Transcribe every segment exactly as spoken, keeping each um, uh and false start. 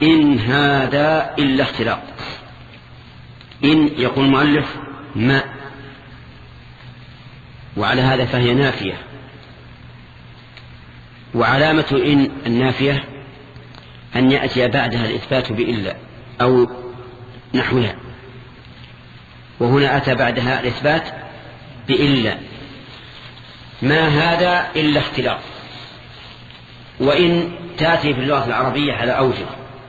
إن هذا إلا اختلاق. إن يقول المؤلف ما، وعلى هذا فهي نافية. وعلامة إن النافية أن يأتي بعدها الإثبات بإلا أو نحوها، وهنا أتى بعدها الإثبات بإلا. ما هذا إلا اختلاق. وإن تأتي في اللغة العربية على أوجه: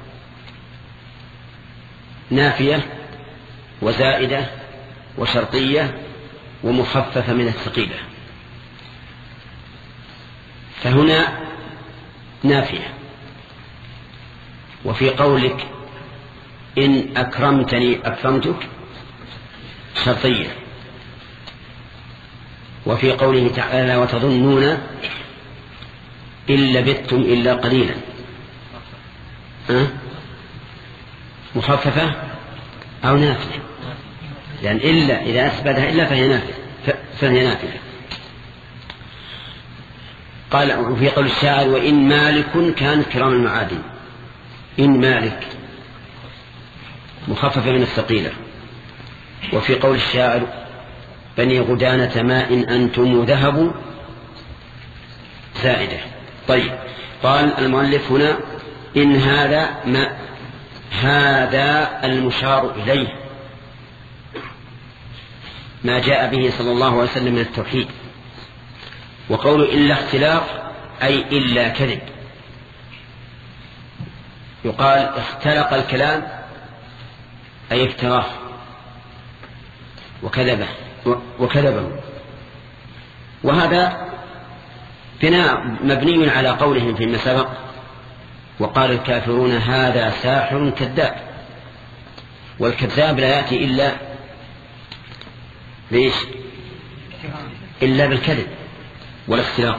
نافية وزائدة وشرطية ومخففة من الثقيلة. فهنا نافية. وفي قولك إن أكرمتني أكرمتك شرطية. وفي قوله تعالى وتظنون إن لبثتم إلا قليلا أه؟ مخففة أو نافية، لأن إلا إذا أثبتها إلا فهي نافية فهي نافية. قال وفي قول الشاعر وإن مالك كانت كرام المعادن. إن مالك مخففة من الثقيلة. وفي قول الشاعر بني غدانة ماء أنتم ذهب زائدة. طيب، قال المؤلف هنا إن هذا ما، هذا المشار إليه ما جاء به صلى الله عليه وسلم من التوحيد. وقول إلا اختلاق أي إلا كذب. يقال اختلق الكلام أي افتراه وكذبه وكذبه. وهذا بناء مبني على قولهم فيما سبق: وقال الكافرون هذا ساحر كذاب. والكذاب لا يأتي إلا ليش؟ إلا بالكذب والاختلاق.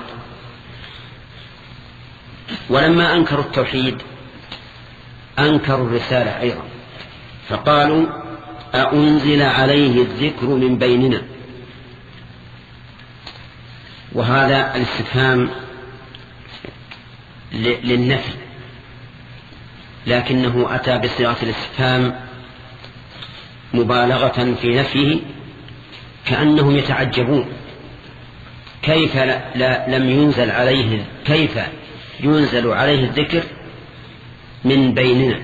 ولما أنكروا التوحيد أنكروا الرسالة أيضا، فقالوا أأنزل عليه الذكر من بيننا. وهذا الاستفهام للنفي، لكنه أتى بصيغة الاستفهام مبالغة في نفيه، كأنهم يتعجبون كيف لا لا لم ينزل عليه، كيف ينزل عليه الذكر من بيننا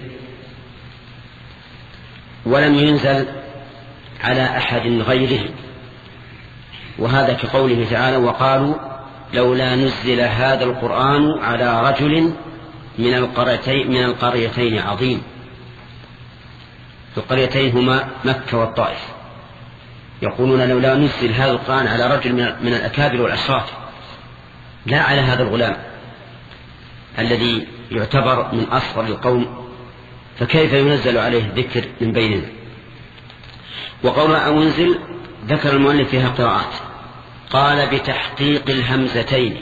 ولم ينزل على أحد غيره. وهذا كقوله تعالى وقالوا لولا نزل هذا القرآن على رجل من القريتين من القريتين عظيم. القريتين هما مكة والطائف. يقولون لولا نزل هذا القرآن على رجل من الأكابر والأشراف، لا على هذا الغلام الذي يعتبر من أصغر القوم، فكيف ينزل عليه الذكر من بيننا. وقول أنزل ذكر المؤلف فيها قراءات. قال بتحقيق الهمزتين.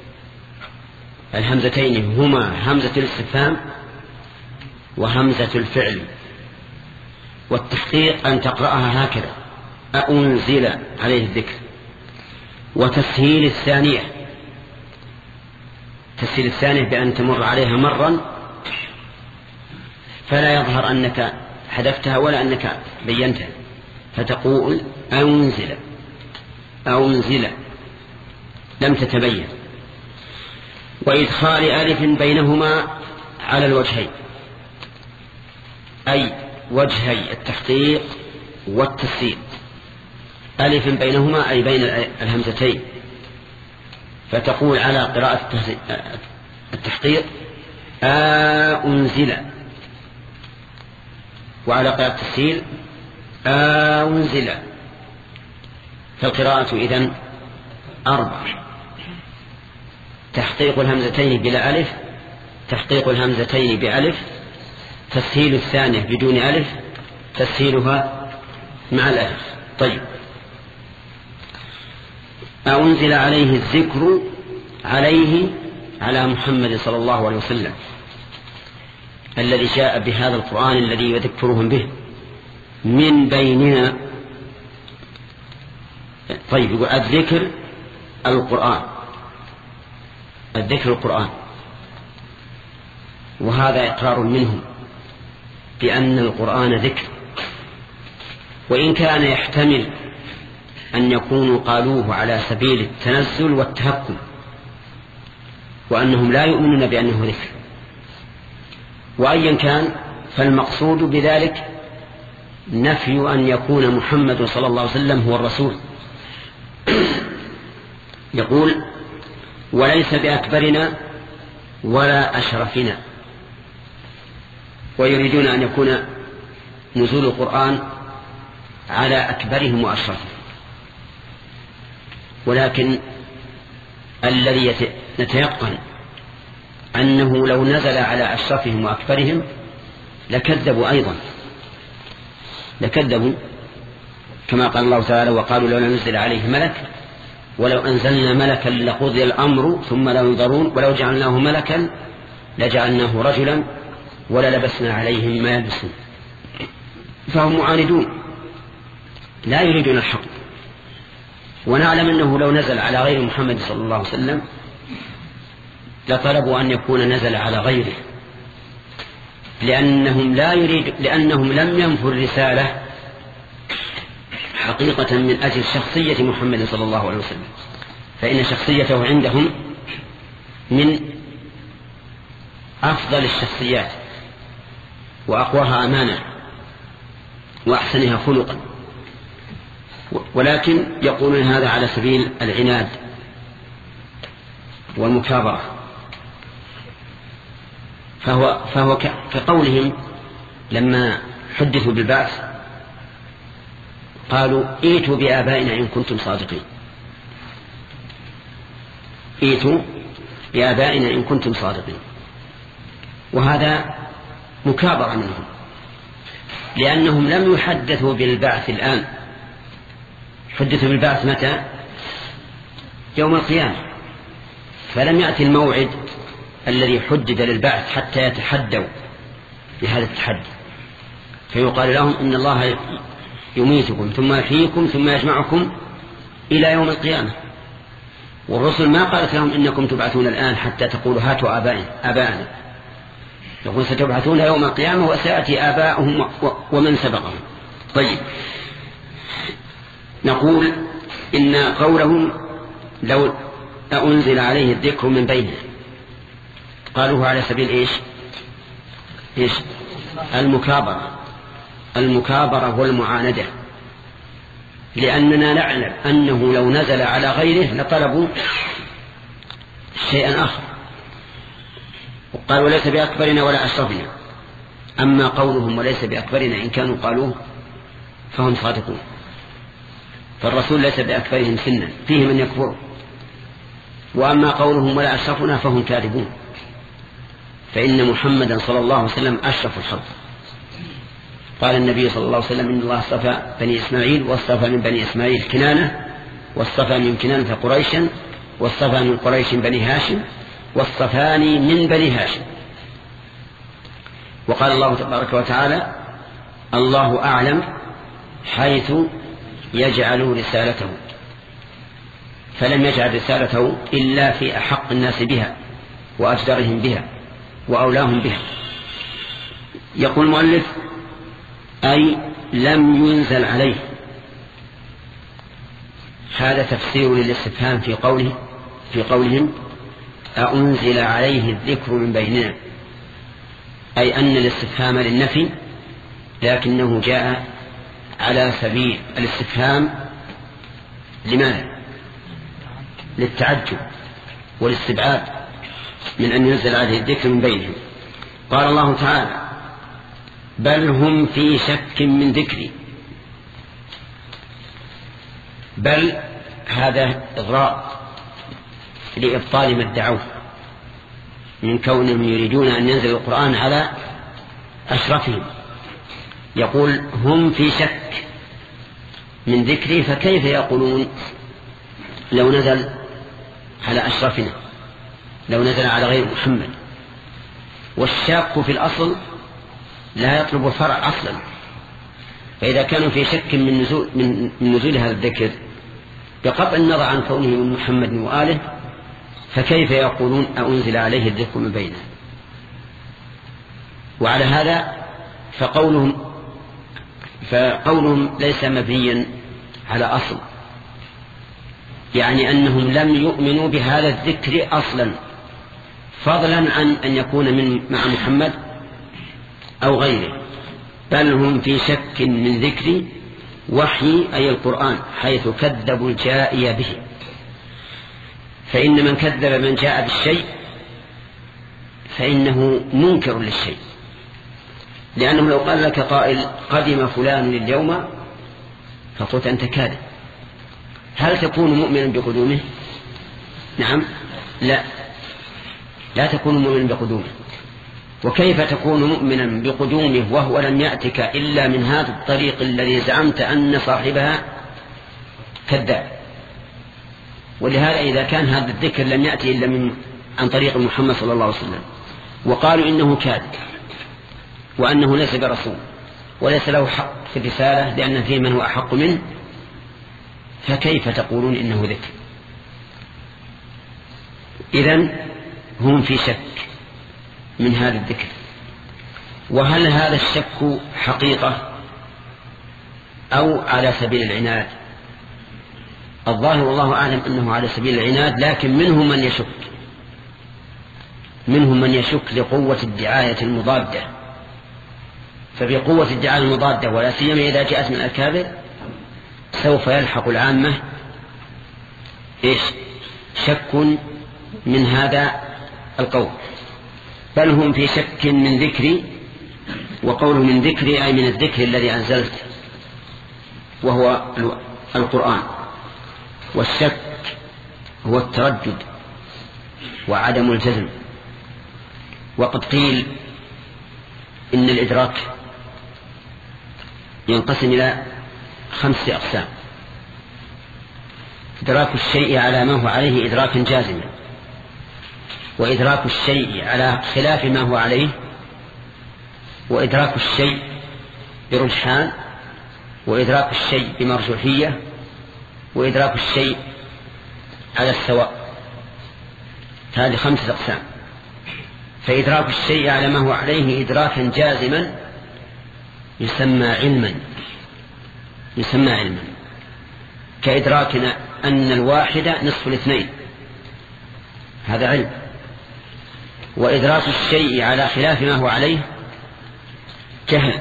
الهمزتين هما همزة الاستفهام وهمزة الفعل. والتحقيق أن تقرأها هكذا أنزل عليه الذكر. وتسهيل الثانية، تسهيل الثانية بأن تمر عليها مرا فلا يظهر أنك حذفتها ولا أنك بينتها، فتقول أنزل أنزل لم تتبين. وإدخال ألف بينهما على الوجهين، أي وجهي التحقيق والتسهيل. ألف بينهما أي بين الهمزتين، فتقول على قراءة التحقيق أنزل، وعلى قراءة التسهيل أنزل. فالقراءة إذن أربع: تحقيق الهمزتين بلا ألف، تحقيق الهمزتين بألف، تسهيل الثانية بدون ألف، تسهيلها مع الألف. طيب، أنزل عليه الذكر، عليه على محمد صلى الله عليه وسلم الذي جاء بهذا القرآن الذي يذكرهم به من بيننا. طيب، يقول الذكر القرآن، الذكر القرآن، وهذا إقرار منهم بأن القرآن ذكر، وإن كان يحتمل أن يكونوا قالوه على سبيل التنزل والتهكم، وأنهم لا يؤمنون بأنه ذكر. وأيا كان فالمقصود بذلك نفي أن يكون محمد صلى الله عليه وسلم هو الرسول. يقول وليس بأكبرنا ولا أشرفنا، ويريدون أن يكون نزول القرآن على أكبرهم وأشرفهم، ولكن الذي نتيقن أنه لو نزل على أشرفهم وأكبرهم لكذبوا أيضا، لكذبوا كما قال الله تعالى وقالوا لو نزل عليه ملك ولو أنزلنا ملكا لقضي الأمر ثم لا ينظرون ولو جعلناه ملكا لجعلناه رجلا وللبسنا عليهم ما يلبسون. فهم معاندون لا يريدون الحق، ونعلم أنه لو نزل على غير محمد صلى الله عليه وسلم لطلبوا أن يكون نزل على غيره، لأنهم لا يريد لأنهم لم ينفوا الرسالة حقيقة من أجل شخصية محمد صلى الله عليه وسلم، فإن شخصيته عندهم من أفضل الشخصيات وأقواها أمانة وأحسنها خلقا، ولكن يقولون هذا على سبيل العناد والمكابرة. فهو, فهو كقولهم لما حدثوا بالبعث قالوا ائتوا بآبائنا إن كنتم صادقين، ائتوا بآبائنا إن كنتم صادقين، وهذا مكابرة منهم، لأنهم لم يحدثوا بالبعث الآن، حدثوا بالبعث متى؟ يوم القيامة، فلم يأتي الموعد الذي حدد للبعث حتى يتحدوا بهذا التحدي، فيقال لهم إن الله يميتكم ثم يحييكم ثم يجمعكم إلى يوم القيامة. والرسل ما قالت لهم إنكم تبعثون الآن حتى تقولوا هاتوا آباءنا، يقول ستبعثون يوم القيامة وسيأتي آباؤهم ومن سبقهم. طيب، نقول إن قولهم لو أنزل عليه الذكر من بيننا قالوه على سبيل إيش؟ إيش؟ المكابرة، المكابرة والمعاندة، لأننا نعلم أنه لو نزل على غيره لطلبوا شيئا آخر، وقالوا ليس بأكبرنا ولا أشرفنا. أما قولهم وليس بأكبرنا إن كانوا قالوه فهم صادقون، فالرسول ليس بأكبرهم سنا فيه من يكفر، وأما قولهم ولا أشرفنا فهم كاذبون، فإن محمدا صلى الله عليه وسلم أشرف الخلق. قال النبي صلى الله عليه وسلم إن الله اصطفى بني إسماعيل واصطفى من بني إسماعيل كنانة واصطفى من كنانة قريشا واصطفى من قريش بني هاشم واصطفاني من بني هاشم. وقال الله تبارك وتعالى الله أعلم حيث يجعل رسالته، فلم يجعل رسالته إلا في أحق الناس بها وأجدرهم بها وأولاهم بها. يقول المؤلف أي لم ينزل عليه. هذا تفسير للاستفهام في قوله في قولهم أأنزل عليه الذكر من بيننا، أي أن الاستفهام للنفي لكنه جاء على سبيل الاستفهام لماذا؟ للتعجب والاستبعاد من أن ينزل عليه الذكر من بينهم. قال الله تعالى بل هم في شك من ذكري. بل هذا إغراء لإبطال ما ادعوه من كونهم يريدون أن ينزل القرآن على أشرفهم. يقول هم في شك من ذكري، فكيف يقولون لو نزل على أشرفنا، لو نزل على غير محمد؟ والشاك في الأصل لا يطلب الفرع أصلا، فإذا كانوا في شك من نزول, من نزول هذا الذكر بقطع النظر عن كونه من محمد وآله، فكيف يقولون أنزل عليه الذكر من بينه؟ وعلى هذا فقولهم فقولهم ليس مبنيا على أصل، يعني أنهم لم يؤمنوا بهذا الذكر أصلا، فضلا عن أن يكون من مع محمد أو غيره، بل هم في شك من ذكر وحي أي القرآن، حيث كذبوا الجائي به. فإن من كذب من جاء بالشيء فإنه منكر للشيء، لأنه لو قال لك قائل قدم فلان اليوم فقلت أنت كاذب، هل تكون مؤمنا بقدومه؟ نعم، لا لا تكون مؤمنا بقدومه. وكيف تكون مؤمنا بقدومه وهو لم يأتك إلا من هذا الطريق الذي زعمت أن صاحبها كذاب؟ ولهذا إذا كان هذا الذكر لم يأتي إلا من عن طريق محمد صلى الله عليه وسلم، وقالوا إنه كاذب وأنه ليس برسول وليس له حق في الرسالة لأن فيه من هو أحق منه، فكيف تقولون إنه ذكر؟ إذن هم في شك من هذا الذكر. وهل هذا الشك حقيقة أو على سبيل العناد؟ الظاهر والله أعلم أنه على سبيل العناد، لكن منهم من يشك منهم من يشك لقوة الدعاية المضادة. فبقوة الدعاية المضادة ولا سيما إذا جاءت من الكاذب سوف يلحق العامة إيش؟ شك من هذا القول. بل هم في شك من ذكري، وقوله من ذكري أي من الذكر الذي أنزلت وهو القرآن. والشك هو التردد وعدم الجزم. وقد قيل إن الإدراك ينقسم إلى خمسة أقسام: إدراك الشيء على ما هو عليه إدراكا جازما، وإدراك الشيء على خلاف ما هو عليه، وإدراك الشيء برجحان، وإدراك الشيء بمرجوحية، وإدراك الشيء على السواء. هذه خمسة أقسام. فإدراك الشيء على ما هو عليه إدراكا جازما يسمى علما يسمى علما كإدراكنا أن الواحدة نصف الاثنين، هذا علم. وإدراك الشيء على خلاف ما هو عليه جهل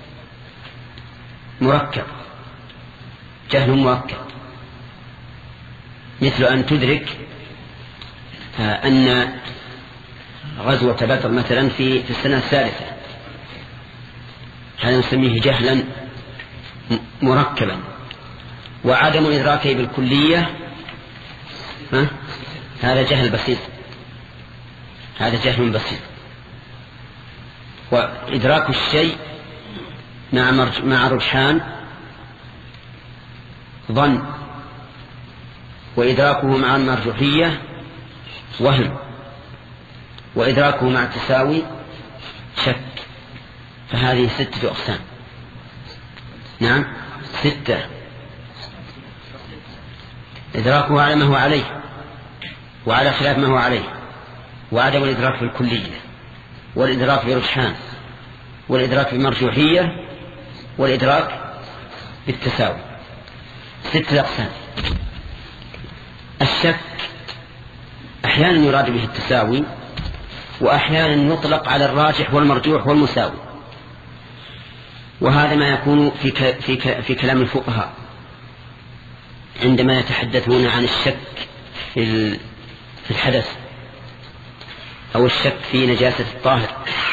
مركب جهل مركب مثل أن تدرك أن غزوة بدر مثلا في في السنة الثالثة، هذا نسميه جهلا مركبا. وعدم إدراكه بالكلية ها؟ هذا جهل بسيط هذا جهل بسيط. وإدراك الشيء مع مرج... مع رجحان ظن، وإدراكه مع المرجوحية وهم، وإدراكه مع التساوي شك. فهذه ستة أقسام. نعم ستة: إدراكه على ما هو عليه وعلى خلاف ما هو عليه، وعدم الإدراك بالكلية، والإدراك برجحان، والإدراك بمرجوحية، والإدراك بالتساوي. ستة أقسام. الشك أحيانا يراد به التساوي، وأحيانا يطلق على الراجح والمرجوح والمساوي، وهذا ما يكون في ك... في ك... في كلام الفقهاء عندما يتحدثون عن الشك في ال... في الحدث أو الشك في نجاسة الطاهر،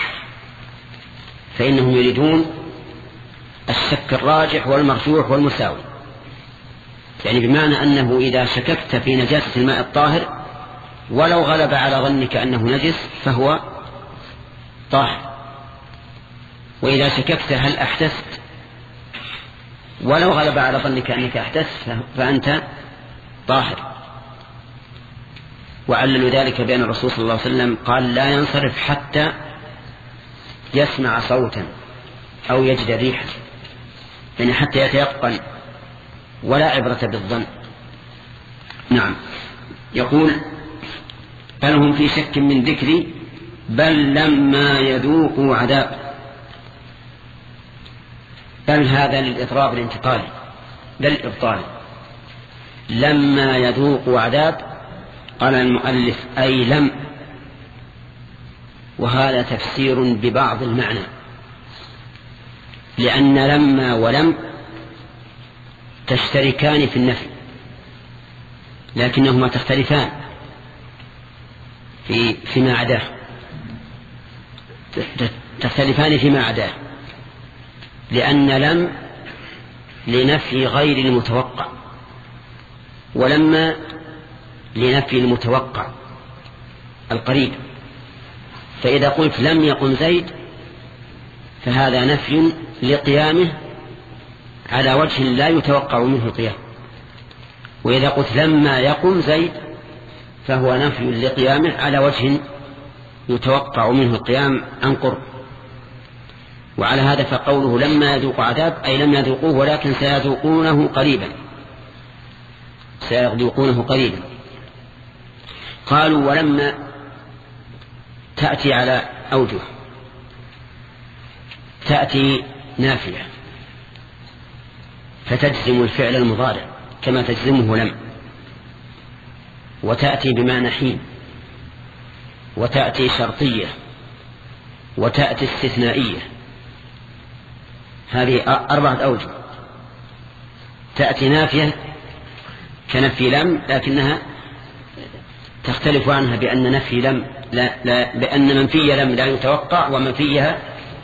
فإنهم يريدون الشك الراجح والمرجوح والمساوي، يعني بمعنى أنه إذا شككت في نجاسة الماء الطاهر ولو غلب على ظنك أنه نجس فهو طاهر، وإذا شككت هل أحدثت ولو غلب على ظنك أنك أحدثت فأنت طاهر. وعللوا ذلك بأن الرسول صلى الله عليه وسلم قال لا ينصرف حتى يسمع صوتا أو يجد ريحا، يعني حتى يتيقن، ولا عبرة بالظن. نعم. يقول بل هم في شك من ذكري بل لما يذوقوا عذاب. بل هذا للإضراب الانتقالي للإبطال. لما يذوقوا عذاب قال المؤلف أي لم، وهذا تفسير ببعض المعنى، لأن لما ولم تشتركان في النفي لكنهما تختلفان في فيما عداه تختلفان فيما عداه لأن لم لنفي غير المتوقع، ولما لنفي المتوقع القريب. فإذا قلت لم يقم زيد فهذا نفي لقيامه على وجه لا يتوقع منه القيام، وإذا قلت لما يقم زيد فهو نفي لقيامه على وجه يتوقع منه القيام عن قرب. وعلى هذا فقوله لما يذوق عذاب أي لم يذوقوه ولكن سيذوقونه قريبا سيذوقونه قريبا. قالوا ولما تأتي على أوجه، تأتي نافية فتجزم الفعل المضارع كما تجزمه لم، وتأتي بمعنى حين، وتأتي شرطية، وتأتي استثنائية. هذه أربعة أوجه. تأتي نافية كنفي لم لكنها تختلف عنها بأن نفي لم لا لا بأن منفي لم لا يتوقع ومنفيها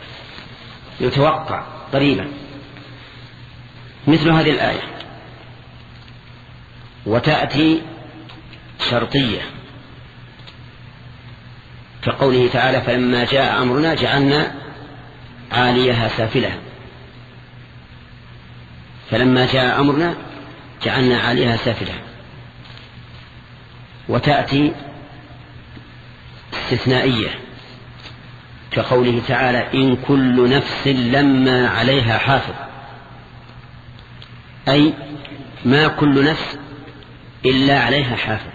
يتوقع قريبا، مثل هذه الآية. وتأتي شرطية كقوله تعالى فلما جاء أمرنا جعلنا عاليها سافلها، فلما جاء أمرنا جعلنا عاليها سافلها. وتأتي استثنائية كقوله تعالى إن كل نفس لما عليها حافظ، أي ما كل نفس إلا عليها حافظ.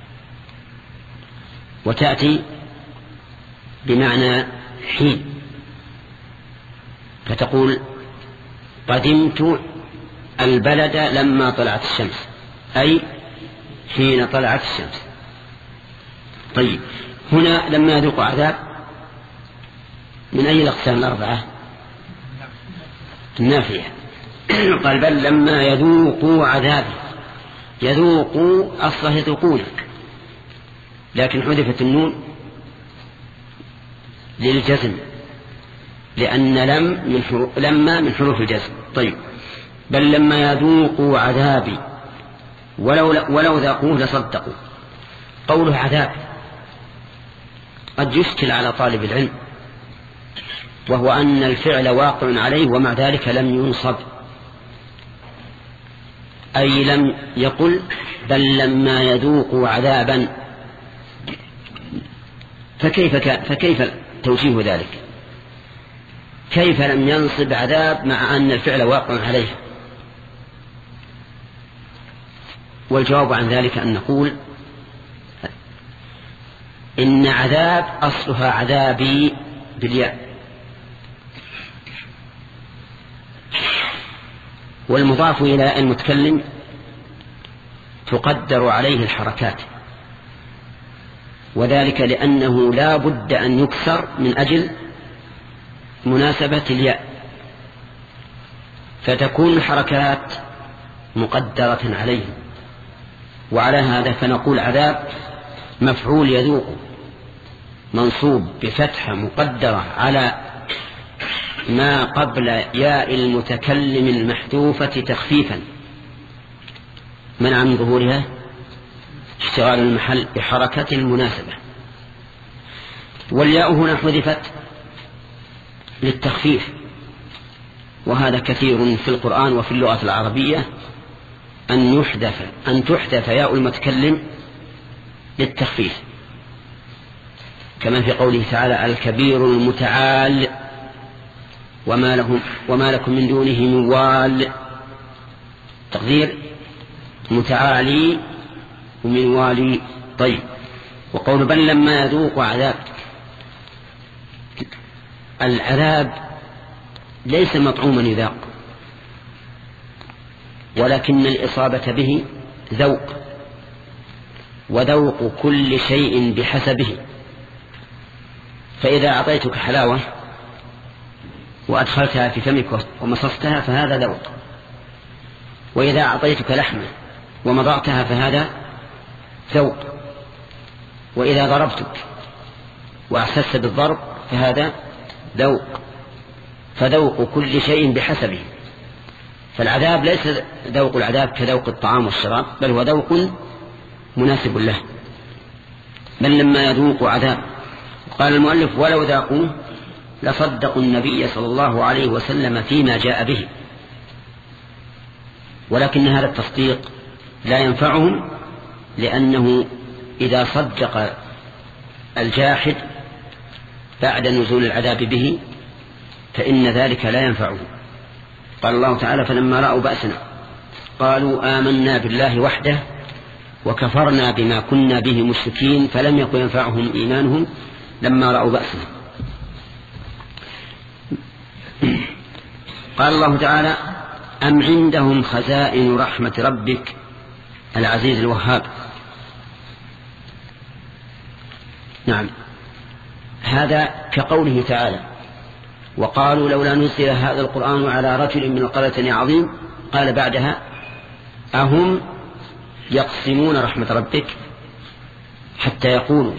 وتأتي بمعنى حين فتقول قدمت البلد لما طلعت الشمس، أي حين طلعت الشمس. طيب هنا لما يذوق عذاب من أي الأقسام الأربعة؟ النافية. قال بل لما يذوقوا عذاب، يذوقوا أصله يذوقونه لكن حذفت النون للجزم لأن لم من حروف لما من حروف الجزم. طيب بل لما يذوقوا عذابي ولو, ولو ذاقوه لصدقوا. قوله عذاب قد يشكل على طالب العلم، وهو أن الفعل واقع عليه ومع ذلك لم ينصب، أي لم يقل بل لما يذوقوا عذابا، فكيف, فكيف توجيه ذلك؟ كيف لم ينصب عذاب مع أن الفعل واقع عليه؟ والجواب عن ذلك أن نقول إن عذاب أصلها عذابي بالياء، والمضاف إلى المتكلم تقدر عليه الحركات، وذلك لأنه لا بد أن يكسر من أجل مناسبة الياء، فتكون الحركات مقدرة عليه. وعلى هذا فنقول عذاب مفعول يذوق منصوب بفتحة مقدرة على ما قبل ياء المتكلم المحذوفة تخفيفا منع من ظهورها اشتغال المحل بحركة المناسبة. والياء هنا حذفت للتخفيف، وهذا كثير في القرآن وفي اللغة العربية أن يحذف أن تحذف ياء المتكلم للتخفيف، كما في قوله تعالى الكبير المتعال وما لهم وما لكم من دونه من وال، تقدير متعالي ومن والي. طيب وقول بل لما يذوق عذاب، العذاب ليس مطعوما يذاق ولكن الإصابة به ذوق، وذوق كل شيء بحسبه. فإذا أعطيتك حلاوة وأدخلتها في فمك ومصصتها فهذا ذوق، وإذا أعطيتك لحمة ومضغتها فهذا ذوق، وإذا ضربتك وأحسست بالضرب فهذا ذوق. فذوق كل شيء بحسبه. فالعذاب ليس ذوق العذاب كذوق الطعام والشراب، بل هو ذوق مناسب له. بل لما يذوق عذاب. قال المؤلف: ولو ذاقوه لصدقوا النبي صلى الله عليه وسلم فيما جاء به، ولكن هذا التصديق لا ينفعهم، لأنه إذا صدق الجاحد بعد نزول العذاب به فإن ذلك لا ينفعه. قال الله تعالى: فلما رأوا بأسنا قالوا آمنا بالله وحده وكفرنا بما كنا به مشركين فلم يكن ينفعهم إيمانهم لما رأوا بأسنا. قال الله تعالى: أم عندهم خزائن رحمة ربك العزيز الوهاب. نعم، هذا كقوله تعالى: وقالوا لولا نزل هذا القرآن على رجل من القريتين عظيم. قال بعدها: أهم يقسمون رحمة ربك، حتى يقولوا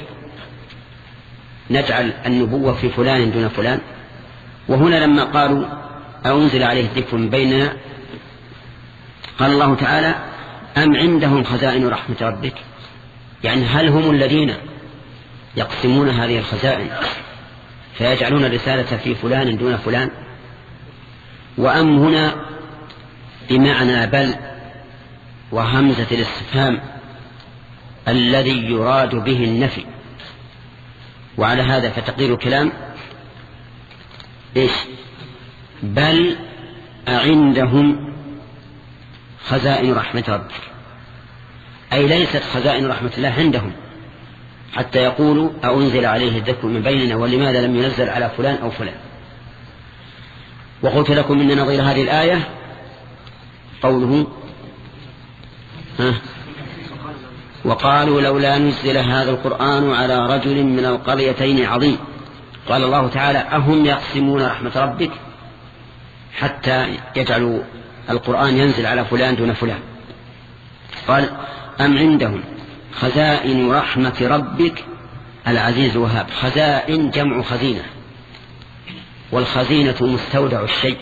نجعل النبوة في فلان دون فلان. وهنا لما قالوا أنزل عليه الذكر من بيننا، قال الله تعالى: أم عندهم خزائن رحمة ربك، يعني هل هم الذين يقسمون هذه الخزائن فيجعلون الرسالة في فلان دون فلان؟ وأم هنا بمعنى بل، وهمزة الاستفهام الذي يراد به النفي. وعلى هذا فتقدير الكلام إيش؟ بل أعندهم خزائن رحمة ربك، أي ليست خزائن رحمة الله عندهم حتى يقولوا أنزل عليه الذكر من بيننا ولماذا لم ينزل على فلان أو فلان. وقلت لكم إن نظير هذه الآية قوله: ها وقالوا لولا نزل هذا القرآن على رجل من القريتين عظيم. قال الله تعالى: أهم يقسمون رحمة ربك حتى يجعلوا القرآن ينزل على فلان دون فلان. قال: أم عندهم خزائن رحمة ربك العزيز الوهاب. خزائن جمع خزينة، والخزينة مستودع الشيء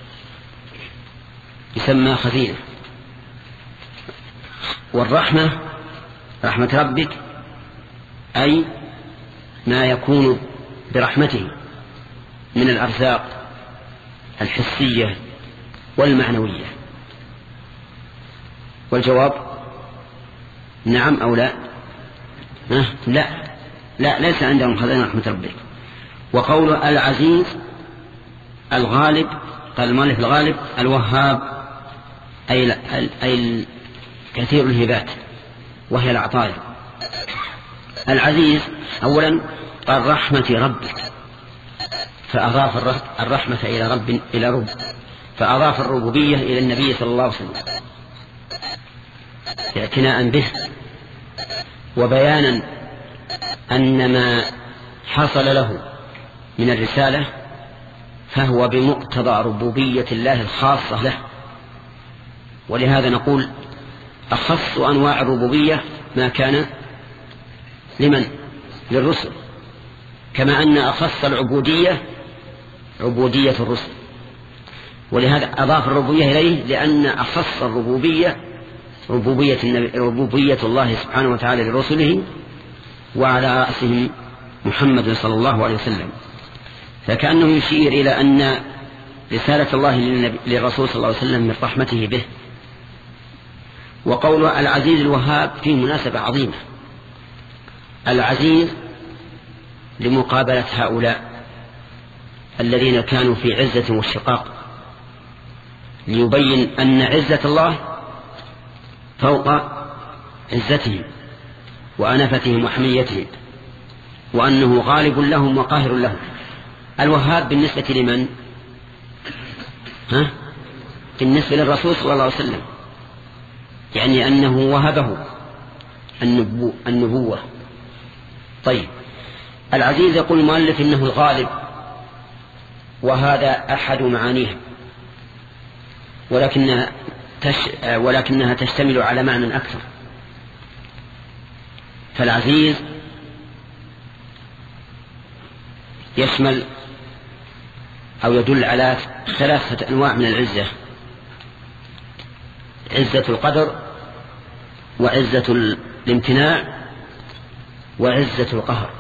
يسمى خزينة. والرحمة رحمة ربك أي ما يكون برحمته من الأرزاق الحسية والمعنوية. والجواب نعم أو لا؟ أه؟ لا لا ليس عندهم خزائن رحمة ربك. وقول العزيز الغالب، قال المؤلف الغالب الوهاب، أي أي كثير الهبات وهي العطايا. العزيز أولا قال رحمة ربك، فأضاف الرحمة إلى رب إلى رب، فأضاف الربوبية إلى النبي صلى الله عليه وسلم اعتناء به وبيانا أن ما حصل له من الرسالة فهو بمقتضى ربوبية الله الخاصة له. ولهذا نقول أخص أنواع الربوبية ما كان لمن؟ للرسل، كما أن أخص العبودية عبودية الرسل. ولهذا أضاف الربوبية إليه، لأن أخص الربوبية ربوبية, ربوبية الله سبحانه وتعالى لرسله، وعلى رأسهم محمد صلى الله عليه وسلم. فكأنه يشير إلى أن رسالة الله للرسول صلى الله عليه وسلم من رحمته به. وقول العزيز الوهاب فيه مناسبة عظيمة. العزيز لمقابلة هؤلاء الذين كانوا في عزة واشتقاق، ليبين أن عزة الله فوق عزتهم وأنفتهم وحميتهم، وأنه غالب لهم وقاهر لهم. الوهاب بالنسبة لمن؟ ها؟ بالنسبة للرسول صلى الله عليه وسلم، يعني أنه وهبه النبو النبوة. طيب، العزيز يقول المؤلف إنه الغالب، وهذا أحد معانيه، ولكنها, تش... ولكنها تشتمل على معنى أكثر. فالعزيز يشمل أو يدل على ثلاثة أنواع من العزة: عزة القدر، وعزة الامتناع، وعزة القهر.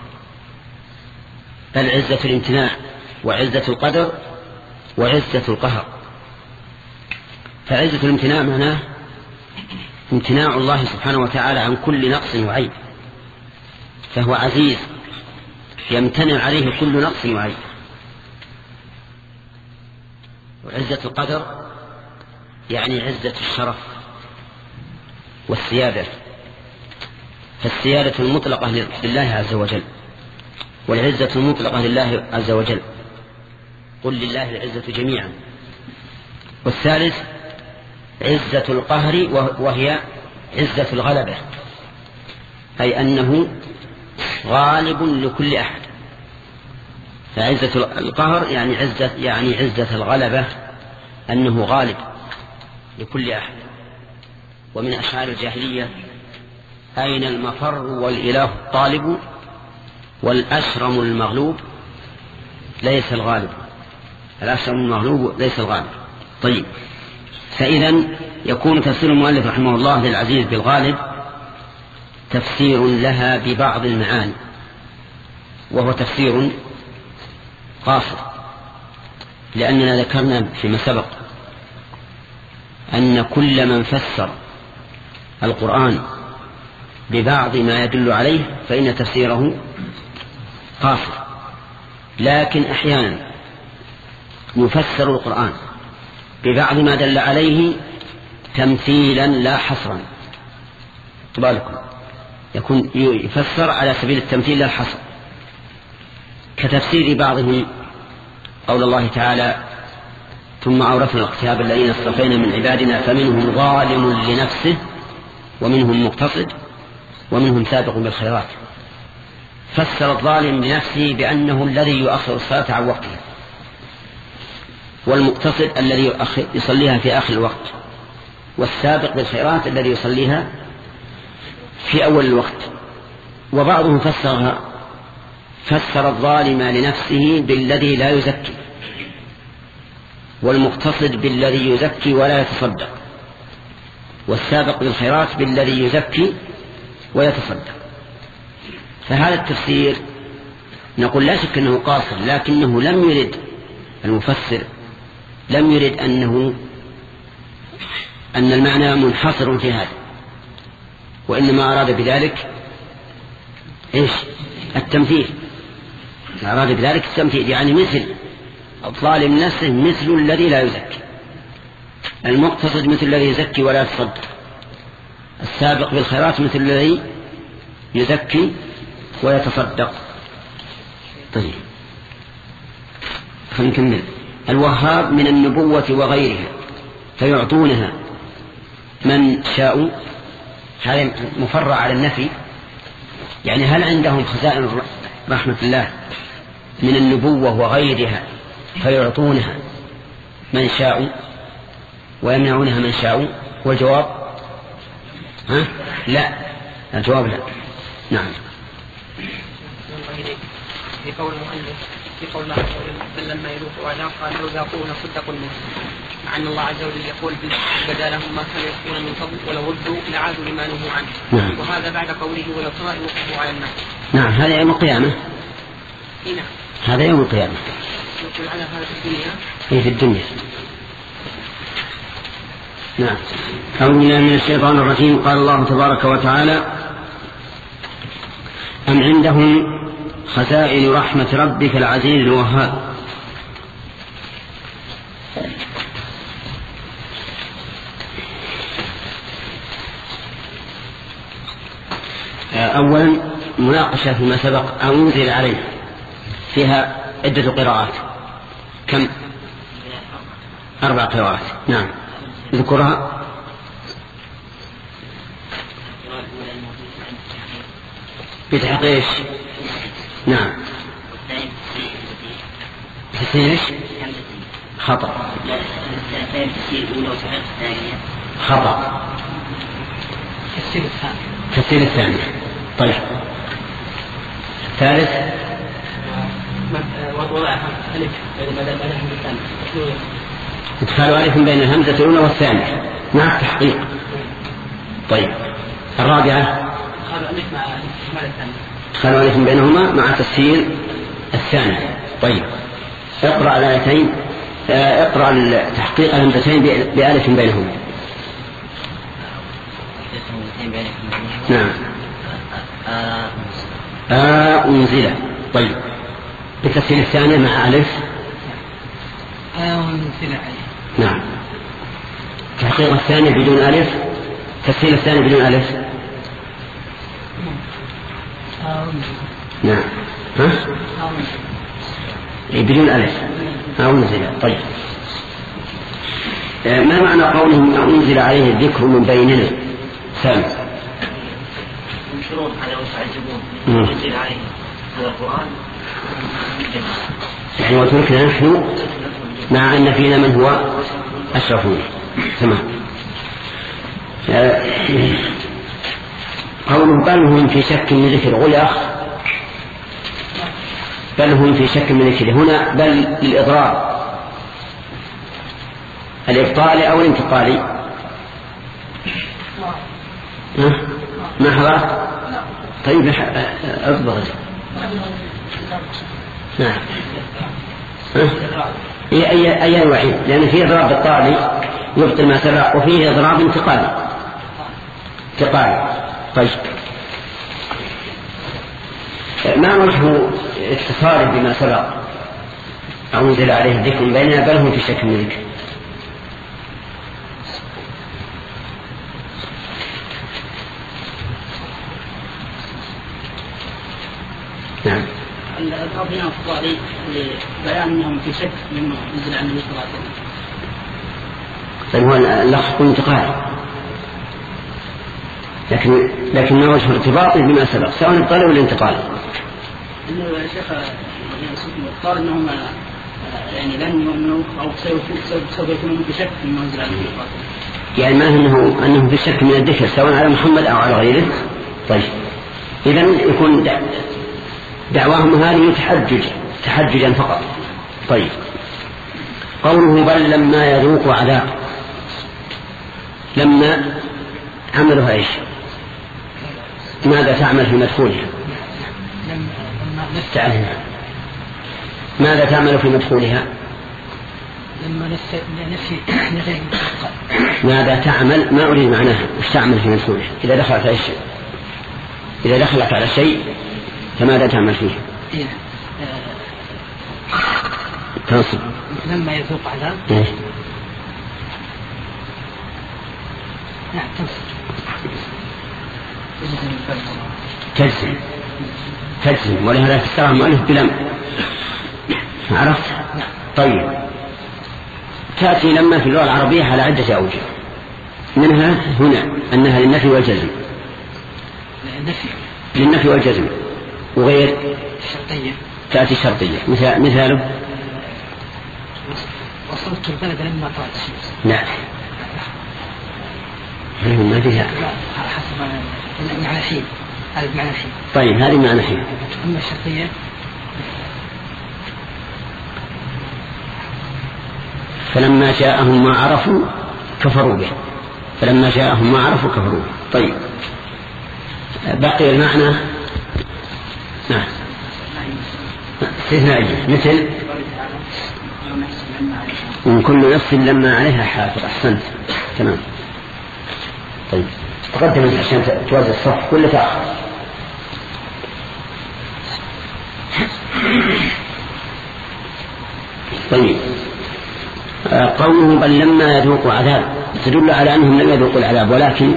بل عزة الامتناع وعزة القدر وعزة القهر. فعزة الامتناع معناه امتناع الله سبحانه وتعالى عن كل نقص وعيب، فهو عزيز يمتنع عليه كل نقص وعيب. وعزة القدر يعني عزة الشرف والسيادة، فالسيادة المطلقة لله عز وجل، والعزة المطلقة لله عز وجل، قل لله العزة جميعا. والثالث عزة القهر، وهي عزة الغلبة، أي أنه غالب لكل أحد. فعزة القهر يعني عزة يعني عزة الغلبة، أنه غالب لكل أحد. ومن أشعار الجاهلية: أين المفر والإله الطالب، والأشرم المغلوب ليس الغالب. الأشرم المغلوب ليس الغالب. طيب، فإذا يكون تفسير المؤلف رحمه الله للعزيز بالغالب تفسير لها ببعض المعاني، وهو تفسير قاصر، لأننا ذكرنا فيما سبق أن كل من فسر القرآن ببعض ما يدل عليه فإن تفسيره قاصر. لكن أحيانا يفسر القرآن ببعض ما دل عليه تمثيلا لا حصرا. تبالكم يكون يفسر على سبيل التمثيل لا الحصر، كتفسير بعضهم قول الله تعالى: ثم أورثنا الكتاب الذين اصطفينا من عبادنا فمنهم ظالم لنفسه ومنهم مقتصد ومنهم سابق بالخيرات. فسر الظالم لنفسه بأنه الذي يؤخر الصلاة عن وقتها، والمقتصد الذي يصليها في آخر الوقت، والسابق بالخيرات الذي يصليها في أول الوقت. وبعضهم فسرها فسر الظالم لنفسه بالذي لا يزكي، والمقتصد بالذي يزكي ولا يتصدق، والسابق بالخيرات بالذي يزكي ويتصدق. فهذا التفسير نقول لا شك أنه قاصر، لكنه لم يرد المفسر لم يرد أنه أن المعنى منحصر في هذا، وإنما أراد بذلك إيش؟ التمثيل. أراد بذلك التمثيل، يعني مثل الظالم نفسه مثل الذي لا يزكي، المقتصد مثل الذي يزكي ولا يتصدق، السابق بالخيرات مثل الذي يزكي ويتصدق. طيب، خلينا نكمل. الوهاب من النبوة وغيرها فيعطونها من شاء. هذا مفرع على النفي، يعني هل عندهم خزائن رحمة الله من النبوة وغيرها فيعطونها من شاء ويمنعونها من شاء؟ والجواب ها؟ لا، الجواب لا. نعم. في قول المؤلف في قول الله عز وجل: لما يذوقوا عذاب قالوا ذاقونا صدقوا الموت، مع أن الله عز وجل يقول: بدا لهم ما كانوا يخفون من قبل ولو ردوا لعادوا لما نهوا عنه. نعم. وهذا بعد قوله: ولو ترى إذ وقفوا على النار. نعم، هذا يوم القيامة. إيه نعم. هذا يوم القيامة. يقول على هذا في الدنيا. إيه في الدنيا. نعم. أعوذ بالله من الشيطان الرجيم. قال الله تبارك وتعالى: أم عندهم خزائن رحمة ربك العزيز الوهاب. أولا مناقشة فيما سبق أو أنزل عليه، فيها عدة قراءات. كم؟ أربع قراءات. نعم، اذكرها. بتحقيق ايش؟ نعم. تسهيل ايش؟ خطأ. خطأ. تسهيل الثانية. طيب. ثالث. وضع ألف بدل الهمزة الثانية. إدخال ألف بين الهمزة الأولى والثانية مع التحقيق. طيب. الرابعة. إدخال ألف بينهما مع تسهيل الثاني. طيب. اقرأ الآيتين. اقرأ تحقيق الهمزتين بألف بينهما. نعم. آه أنزل. طيب. بالتسهيل الثاني مع ألف. آه أنزل عليه. نعم. تحقيق الثاني بدون ألف. تسهيل الثاني بدون ألف. آه نعم. ها؟ آه إيه بدون ألف. آه أنزل. طيب. ما معنى قولهم أنزل عليه الذكر من بيننا؟ سامع. ينشرون على وتعجبون أنزل عليه هذا القرآن. يعني وتركنا نحن مع أن فينا من هو أشرف منه. تمام. قولهم بل هم في شك من ذكر غلخ. بل هم في شك من ذكر هنا بل للإضرار الإبطالي أو الانتقالي. ما حضرت؟ طيب أضبط. نعم. أي أي أي نوعين لأن فيه إضراب بالطالي يبطل ما سبق وفيه إضراب انتقالي. انتقالي. طيب. ما وجه اتصاله بما سبق أنزل عليه الذكر بيننا بل هم في شك من ذكر؟ نعم. الألفاظ هنا الفضائي لبيان أنهم في شك مما نزل عن النبي صلى الله عليه وسلم. طيب هو اللفظ انتقالي لكن لكن ما وجه ارتباطه بما سبق سواء الانتقالي ولا الانتقالي؟ إنه يا شيخ قال إنهم يعني لن يؤمنوا أو سوف يكونوا في شك مما نزل عن النبي صلى الله عليه وسلم. يعني ما أنه أنه في شك من الذكر سواء على محمد أو على غيره. طيب. إذن يكون دعواهم هذه تحجج تحججا فقط. طيب. قوله بل لما يذوق عذاب. لما عملها ايش؟ ماذا تعمل في مدخولها؟ تعلمها. ماذا تعمل في مدخولها؟ لما نفي ماذا تعمل؟ ما أريد معناها. وش تعمل في مدخولها؟ إذا دخلت على شيء إذا دخلت على شيء فماذا تعمل فيه؟ تنصب. لما يذوق عذاب. إيه؟ نعم تنصب. تجزم. تجزم ولهذا تسترى المؤلف بلم. عرفت؟ طيب. تأتي لما في اللغة العربية على عدة أوجه منها هنا أنها للنفي والجزم. للنفي. للنفي والجزم. وغير شرطية. تأتي شرطية مثال مثاله وصلت البلد لما طلعت الشمس. لا ما فيها. حسب معنى حين. هذا معنى حين. طيب هذه معنى حين. أما الشرطية فلما جاءهم ما عرفوا كفروا به. فلما جاءهم ما عرفوا كفروا به. طيب بقي المعنى. نعم استثنائية مثل من كل نفس لما عليها حافظ. أحسنت. تمام. طيب تقدم انت عشان توازي الصف كله تأخر. طيب قوله بل لما يذوقوا عذاب تدل على أنهم لم يذوقوا العذاب ولكن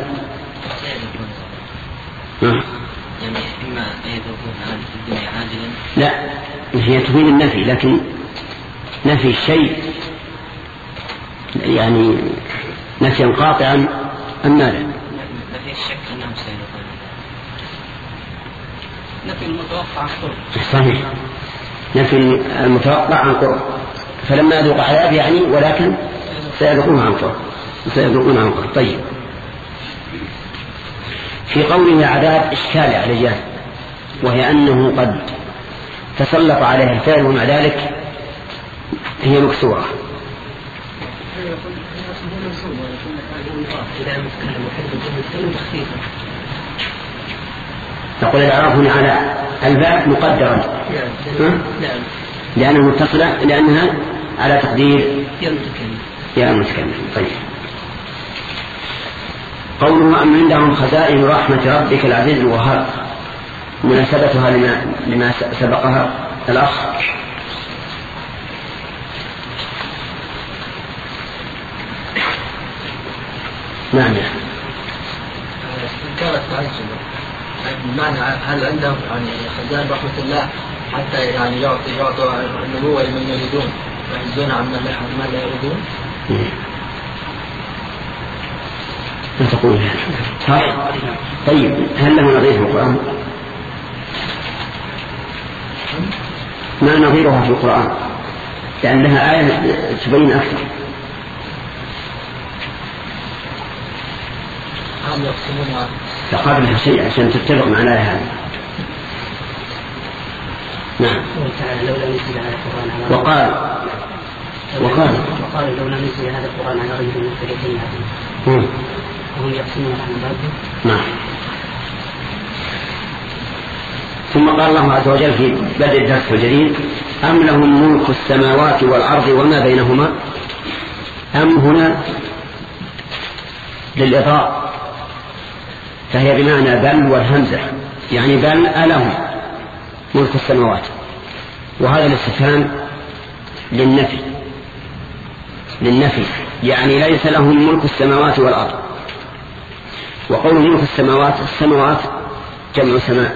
يعني إما يذوقون عذاب في الدنيا عاجلا. لا هي تفيد النفي لكن نفي الشيء يعني نفيا قاطعا. أم ماذا؟ نفي الشك أنهم سيذوقون. نفي المتوقع عن قرب. صحيح، نفي المتوقع عن قرب، فلما يذوق عذاب يعني ولكن سيذوقون عن قرب، سيذوقون عن قرب. طيب، في قوله عذاب إشكال على الرجال، وهي أنه قد تسلط عليها الفعل ومع ذلك هي مكسورة. نقول الإعراب هنا على الباء مقدرا لأنها متصلة، لأنها على تقدير يا متكلم. طيب، قوله أم عندهم خزائن رحمة ربك العزيز الوهاب، مناسبتها لما, لما سبقها الأخ. نعم، كانت بمعنى هل عندهم يعني خزائن رحمة الله حتى يعني يعطي يعطوا النبوة لمن يريدون ويحجزون عما لا يريدون؟ ما تقول؟ صحيح. طيب، هل له نظير في القرآن؟ ما نظيرها في القرآن؟ لأن لها آية تبين أكثر. هم يقسمون تقابلها شيء عشان تتفق معنا هذا. نعم. وقال وقال وقال لولا نزل هذا القرآن على رجل من الفريقين وهم يقسمون عن ربهم. نعم. ثم قال الله عز وجل في بدء الدرس الجديد: أم لهم ملك السماوات والأرض وما بينهما. أم هنا للإضاء، فهي بمعنى بل والهمزة، يعني بل ألهم ملك السماوات، وهذا الاستفهام للنفي للنفي يعني ليس لهم ملك السماوات والأرض. وقول ملك السماوات، السماوات جمع سماء،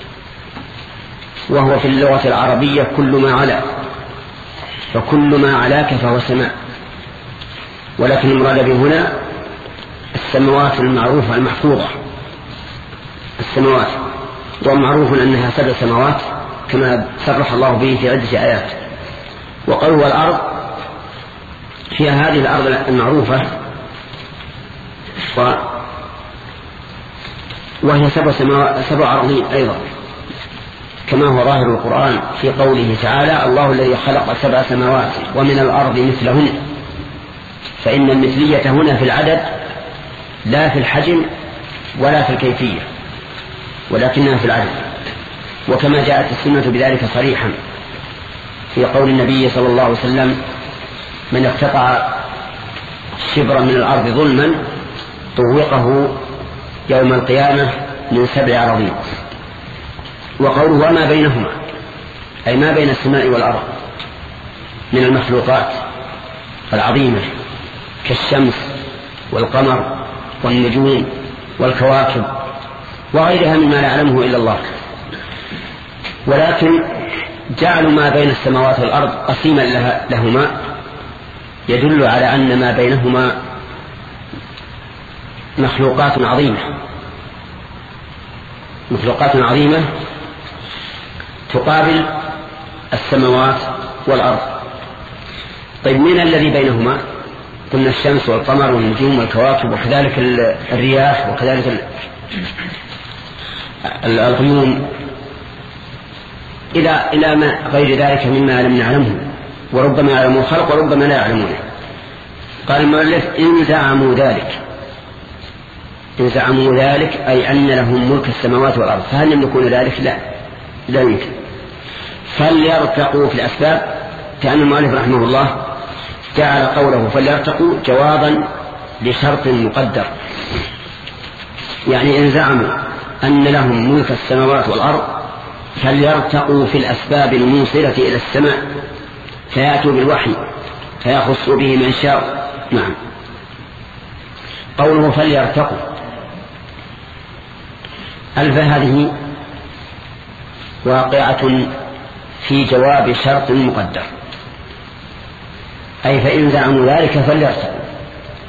وهو في اللغة العربية كل ما علا، فكل ما علاك فهو سماء، ولكن المراد به هنا السماوات المعروفة المحفوظة، السماوات، ومعروف أنها سبع سماوات كما صرح الله به في عدة آيات. وقوله الأرض فيها هذه الأرض المعروفة، وهي سبع سبع أراضين أيضا، كما هو ظاهر القرآن في قوله تعالى: الله الذي خلق سبع سماوات ومن الأرض مثلهن. فإن المثلية هنا في العدد لا في الحجم ولا في الكيفية، ولكنها في العدد، وكما جاءت السنة بذلك صريحا في قول النبي صلى الله عليه وسلم: من اقتطع شبرا من الأرض ظلما طوقه يوم القيامة من سبع أراضين. وقوله وما بينهما، أي ما بين السماء والأرض من المخلوقات العظيمة كالشمس والقمر والنجوم والكواكب وغيرها مما لا يعلمه إلا الله. ولكن جعلوا ما بين السماوات والأرض قسيما لهما يدل على أن ما بينهما مخلوقات عظيمة، مخلوقات عظيمة تقابل السماوات والأرض. طيب، من الذي بينهما؟ قلنا الشمس والقمر والنجوم والكواكب، وكذلك الرياح، وكذلك الغيوم، إلى إلى ما غير ذلك مما لم نعلمه، وربما يعلمه الخلق وربما لا يعلمونه. قال المؤلف: إن زعموا ذلك، إن زعموا ذلك أي أن لهم ملك السماوات والأرض، فهل يملكون ذلك؟ لا، لا يمكن. فليرتقوا في الأسباب، كأن المؤلف رحمه الله جعل قوله فليرتقوا جوابا لشرط مقدر، يعني إن زعموا أن لهم ملك السماوات والأرض فليرتقوا في الأسباب الموصلة إلى السماء، فيأتوا بالوحي فيخص به من شاء. نعم. قوله فليرتقوا، ألف هذه واقعة في جواب شرط مقدر، أي فإن زعموا ذلك فليرتقوا.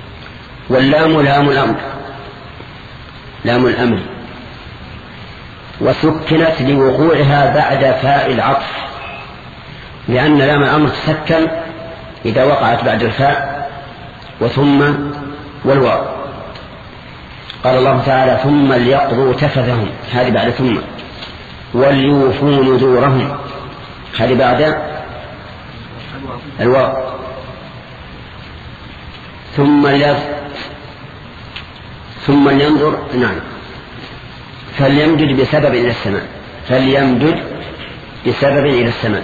واللام لام الأمر، لام الأمر وسكنت لوقوعها بعد فاء العطف، لأن لام الأمر تسكن إذا وقعت بعد الفاء وثم والواو. قال الله تعالى ثم ليقضوا تفثهم، هذه بعد ثم، وليوفوا نذورهم، هذه بعد الواو. ثم ليف ثم لينظر، نعم، فليمدد بسبب إلى السماء، فليمدد بسبب إلى السماء،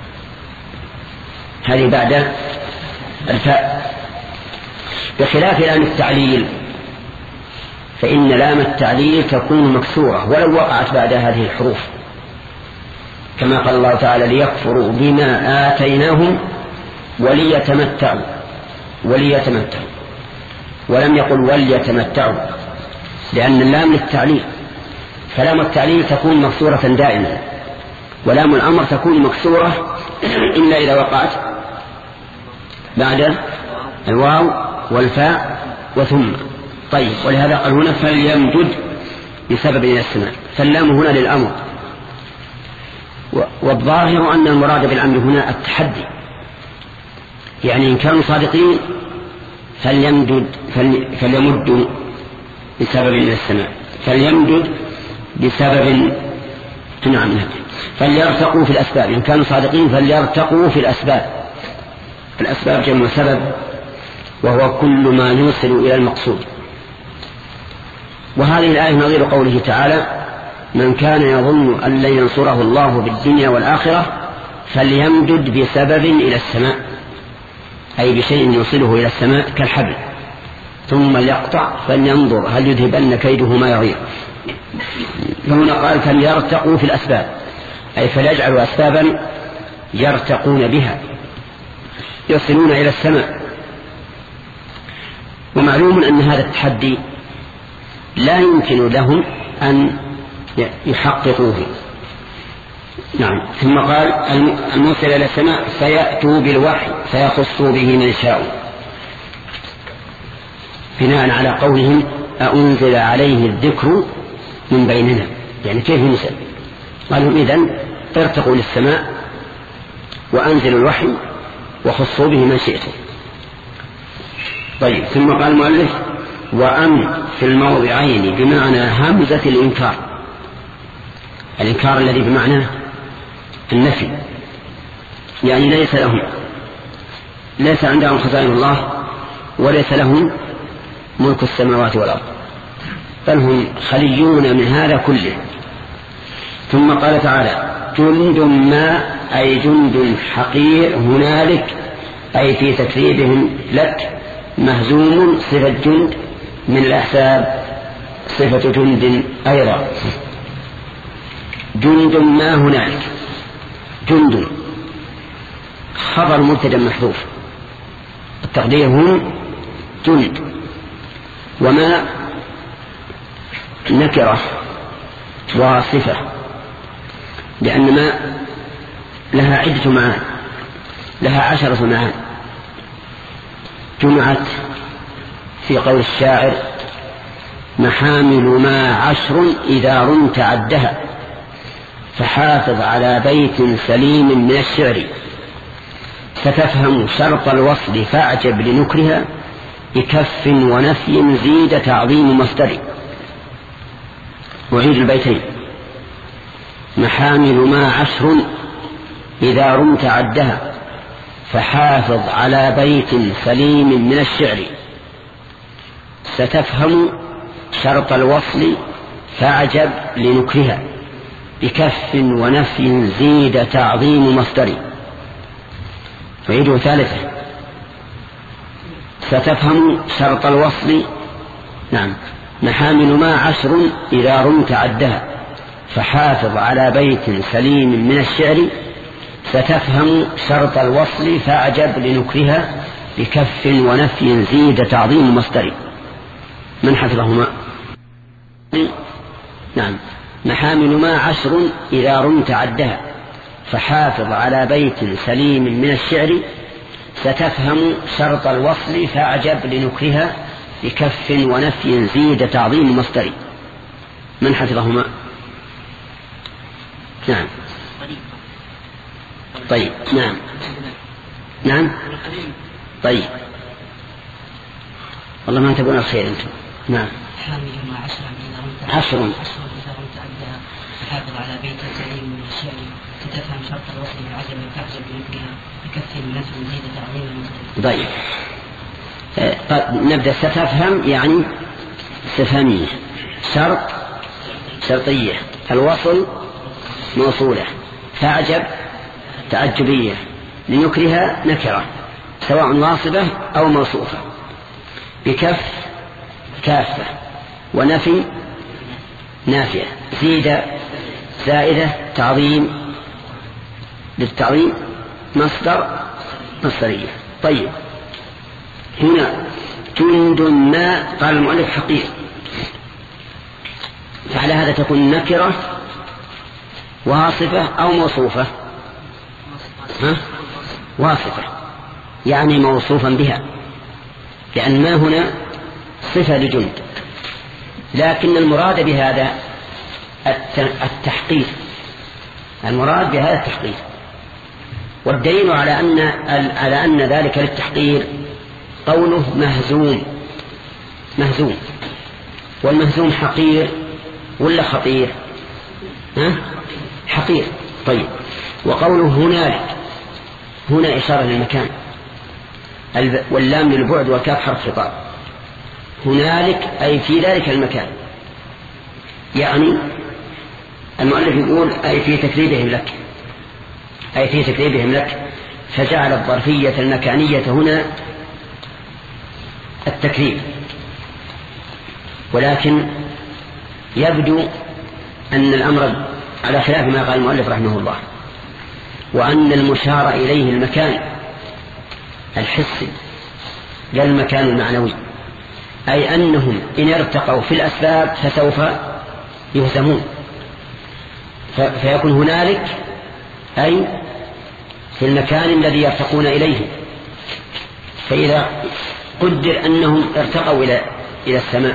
هذه بعد الفاء. بخلاف لام التعليل، فإن لام التعليل تكون مكسورة ولو وقعت بعد هذه الحروف، كما قال الله تعالى ليكفروا بما آتيناهم وليتمتعوا وليتمتعوا، ولم يقل وليتمتعوا، لأن اللام للتعليل، فلام التعليل تكون مكسورة دائما، ولام الأمر تكون مكسورة إلا إذا وقعت بعد الواو والفاء وثم. طيب، ولهذا قال هنا فليمدد بسبب إلى السماء، فاللام هنا للأمر. والظاهر أن المراد بالأمر هنا التحدي، يعني إن كانوا صادقين فليمدد فليمدوا بسبب إلى السماء، فليمدد بسبب، نعم، فليرتقوا في الأسباب، إن كانوا صادقين فليرتقوا في الأسباب. الأسباب جمع سبب، وهو كل ما يوصل إلى المقصود. وهذه الآية نظير قوله تعالى من كان يظن أن لن ينصره الله بالدنيا والآخرة فليمدد بسبب إلى السماء، أي بشيء يوصله إلى السماء كالحبل، ثم ليقطع فلينظر هل يذهبن كيده ما يغير. فهنا قال فليرتقوا في الأسباب، أي فليجعلوا أسبابا يرتقون بها يصلون إلى السماء. ومعلوم أن هذا التحدي لا يمكن لهم أن يحققوه. نعم. ثم قال الموصل إلى السماء فيأتوا بالوحي فيخصوا به من شاء، بناء على قولهم أأنزل عليه الذكر من بيننا، يعني كيف ينزل؟ قالوا إذن ارتقوا للسماء وأنزلوا الوحي وخصوا به من شئتم. طيب، ثم قال المؤلف وأن في الموضعين بمعنى همزة الإنكار، الإنكار الذي بمعنى النفي، يعني ليس لهم ليس عندهم خزائن الله وليس لهم ملك السماوات والأرض، بل هم خليون من هذا كله. ثم قال تعالى جند ما، أي جند حقير هنالك، أي في تكذيبهم لك، مهزوم صفة جند من الأحساب صفة جند أيضا. جند ما هنالك، جند خبر مبتدأ محذوف، التقدير هم جند، وما نكرة وصفة، لأن ما لها عدة معان، لها عشرة معان جمعت في قول الشاعر محامل ما عشر إذا رمت عدها، فحافظ على بيت سليم من الشعر، ستفهم شرط الوصل فاعجب لنكرها، بكف ونفي زيد تعظيم مصدر. وعيد البيتين محامل ما عشر إذا رمت عدها، فحافظ على بيت سليم من الشعر، ستفهم شرط الوصل فاعجب لنكرها، بكف ونفي زيد تعظيم مصدر. وعيده ثالثة ستفهم شرط الوصل، نعم، محامل ما عشر إذا رمت عدها، فحافظ على بيت سليم من الشعر، ستفهم شرط الوصل فاعجب لنكرها، بكف ونفي زيد تعظيم مصدر. من حفظهما؟ نعم، محامل ما عشر إذا رمت عدها، فحافظ على بيت سليم من الشعر، ستفهم شرط الوصل فاعجب لنكرها، بكف ونفي زيد تعظيم مصدر. من حفظهما؟ نعم. طيب نعم نعم طيب والله ما تبون الخير أنتم. نعم. عشر تحافظ على بيت كريم من الشعر تتفهم شرط الوصل بعجم تعجب بمثلها بكف من نفس زيد تعظيم طيب آه نبدأ. ستفهم يعني استفهامية، شرط شرطية، الوصل موصولة، تعجب تعجبية، لنكرها نكرة سواء واصبة أو موصوفة، بكف كافة، ونفي نافية، زيد زائدة، تعظيم للتعظيم، مصدر مصدرية. طيب هنا جند ما قال المؤلف حقير، فعلى هذا تكون نكرة واصفة أو موصوفة. ها؟ واصفة يعني موصوفا بها، لأن ما هنا صفة لجند، لكن المراد بهذا التحقيق، المراد بهذا التحقيق. والدليل على أن على أن ذلك للتحقير قوله مهزوم، مهزوم، والمهزوم حقير ولا خطير؟ ها؟ حقير. طيب وقوله هنالك، هنا إشارة للمكان، واللام للبعد والكاف حرف خطاب. هنالك أي في ذلك المكان، يعني المؤلف يقول أي في تكذيبهم لك، أي في تكذيبهم لك، فجعل الظرفية المكانية هنا التكذيب. ولكن يبدو أن الأمر على خلاف ما قال المؤلف رحمه الله، وأن المشار إليه المكان الحسي لا المكان المعنوي، أي أنهم إن ارتقوا في الأسباب فسوف يهزمون، فيكون هنالك أي في المكان الذي يرتقون إليه. فإذا قدر أنهم ارتقوا إلى إلى السماء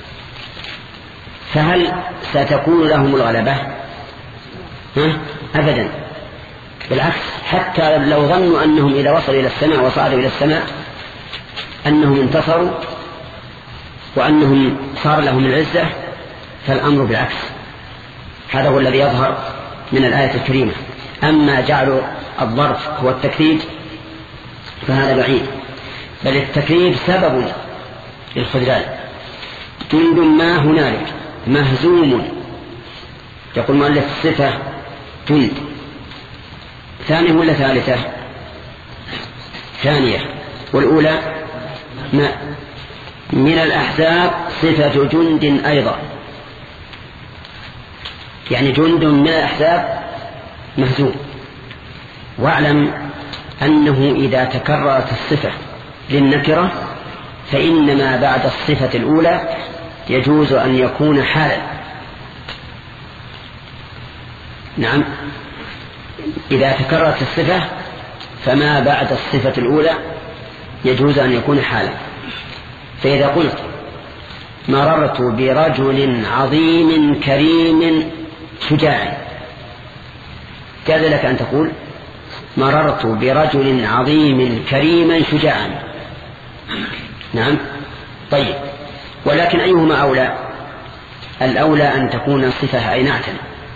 فهل ستكون لهم الغلبة؟ ها؟ أبدا، بالعكس، حتى لو ظنوا أنهم إذا وصلوا إلى السماء وصعدوا إلى السماء أنهم انتصروا وأنهم صار لهم العزة، فالأمر بالعكس. هذا هو الذي يظهر من الآية الكريمة. أما جعل الظرف هو التكذيب فهذا بعيد، بل التكذيب سبب للخذلان. جند ما هنالك مهزوم، يقول مؤلف صفة جند، ثانية ولا ثالثة؟ ثانية، والأولى ما من الأحزاب صفة جند أيضا، يعني جند من الأحزاب مهزوم. واعلم أنه إذا تكررت الصفة للنكرة فإنما بعد الصفة الأولى يجوز أن يكون حالا. نعم، إذا تكررت الصفة فما بعد الصفة الأولى يجوز أن يكون حالا. فإذا قلت مررت برجل عظيم كريم شجاع، جاز لك أن تقول مررت برجل عظيم كريما شجاعا. نعم. طيب، ولكن أيهما أولى؟ الأولى أن تكون صفة أي نعتا،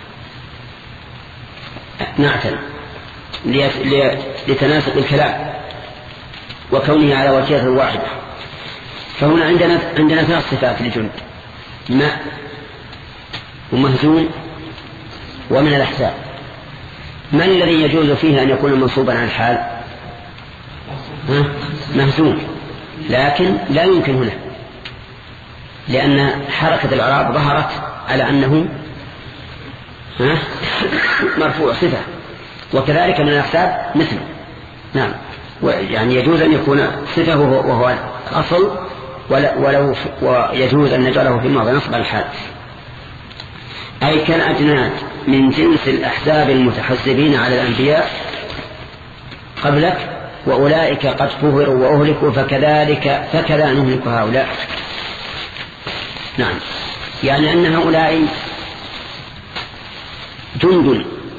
نعتا لتناسق الكلام وكونه على وجهة واحدة. فهنا عندنا عندنا ثلاث صفات لجند: ماء ومهزوم ومن الأحزاب. من الذي يجوز فيه أن يكون منصوبا على الحال؟ ها؟ مهزوم، لكن لا يمكن هنا لأن حركة الإعراب ظهرت على أنه ها؟ مرفوع صفة، وكذلك من الأحزاب مثله. نعم، يعني يجوز أن يكون صفة وهو الأصل، ولو ويجوز أن نجعله في الماضي نصب الحال. أي كالأجناد من جنس الأحزاب المتحزبين على الأنبياء قبلك، وأولئك قد فهروا وأهلكوا فكذلك فكذا نهلك هؤلاء. نعم، يعني أن هؤلاء جند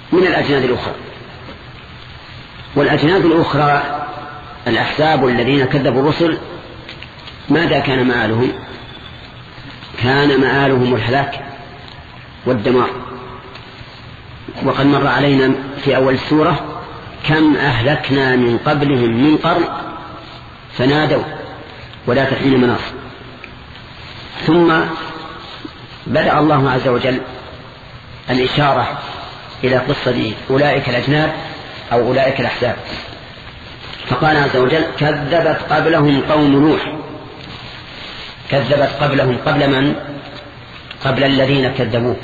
من الأجناد الأخرى. والأجناد الأخرى الأحزاب الذين كذبوا الرسل ماذا كان مآلهم؟ كان مآلهم الهلاك والدمار. وقد مر علينا في أول السورة كم أهلكنا من قبلهم من قرن فنادوا ولا تحين مناص. ثم بدأ الله عز وجل الإشارة إلى قصة أولئك الأجناد أو أولئك الأحزاب، فقال عز وجل كذبت قبلهم قوم نوح. كذبت قبلهم قبل من؟ قبل الذين كذبوك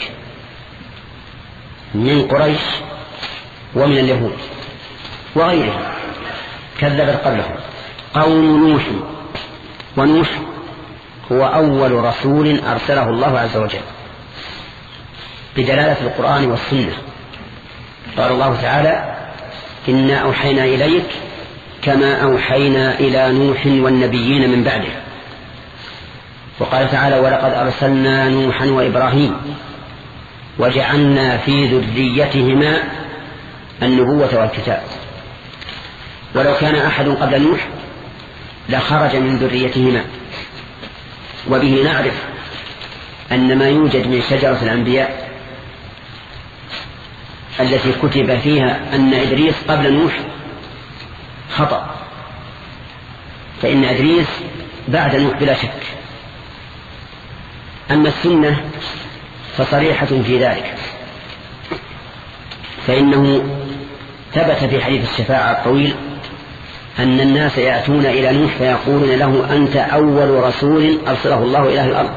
من قريش ومن اليهود وغيرهم، كذبت قبلهم قوم نوح. ونوح هو أول رسول أرسله الله عز وجل بدلالة القرآن والسنة. قال الله تعالى إنا أوحينا إليك كما أوحينا إلى نوح والنبيين من بعده. وقال تعالى ولقد أرسلنا نوحا وإبراهيم وجعلنا في ذريتهما النبوة والكتاب. ولو كان أحد قبل نوح لخرج من ذريتهما. وبه نعرف أن ما يوجد من شجرة الأنبياء التي كتب فيها أن إدريس قبل نوح خطأ، فإن إدريس بعد نوح بلا شك. أما السنة فصريحة في ذلك، فإنه ثبت في حديث الشفاعة الطويل أن الناس يأتون إلى نوح فيقولون له أنت أول رسول أرسله الله إلى أهل الأرض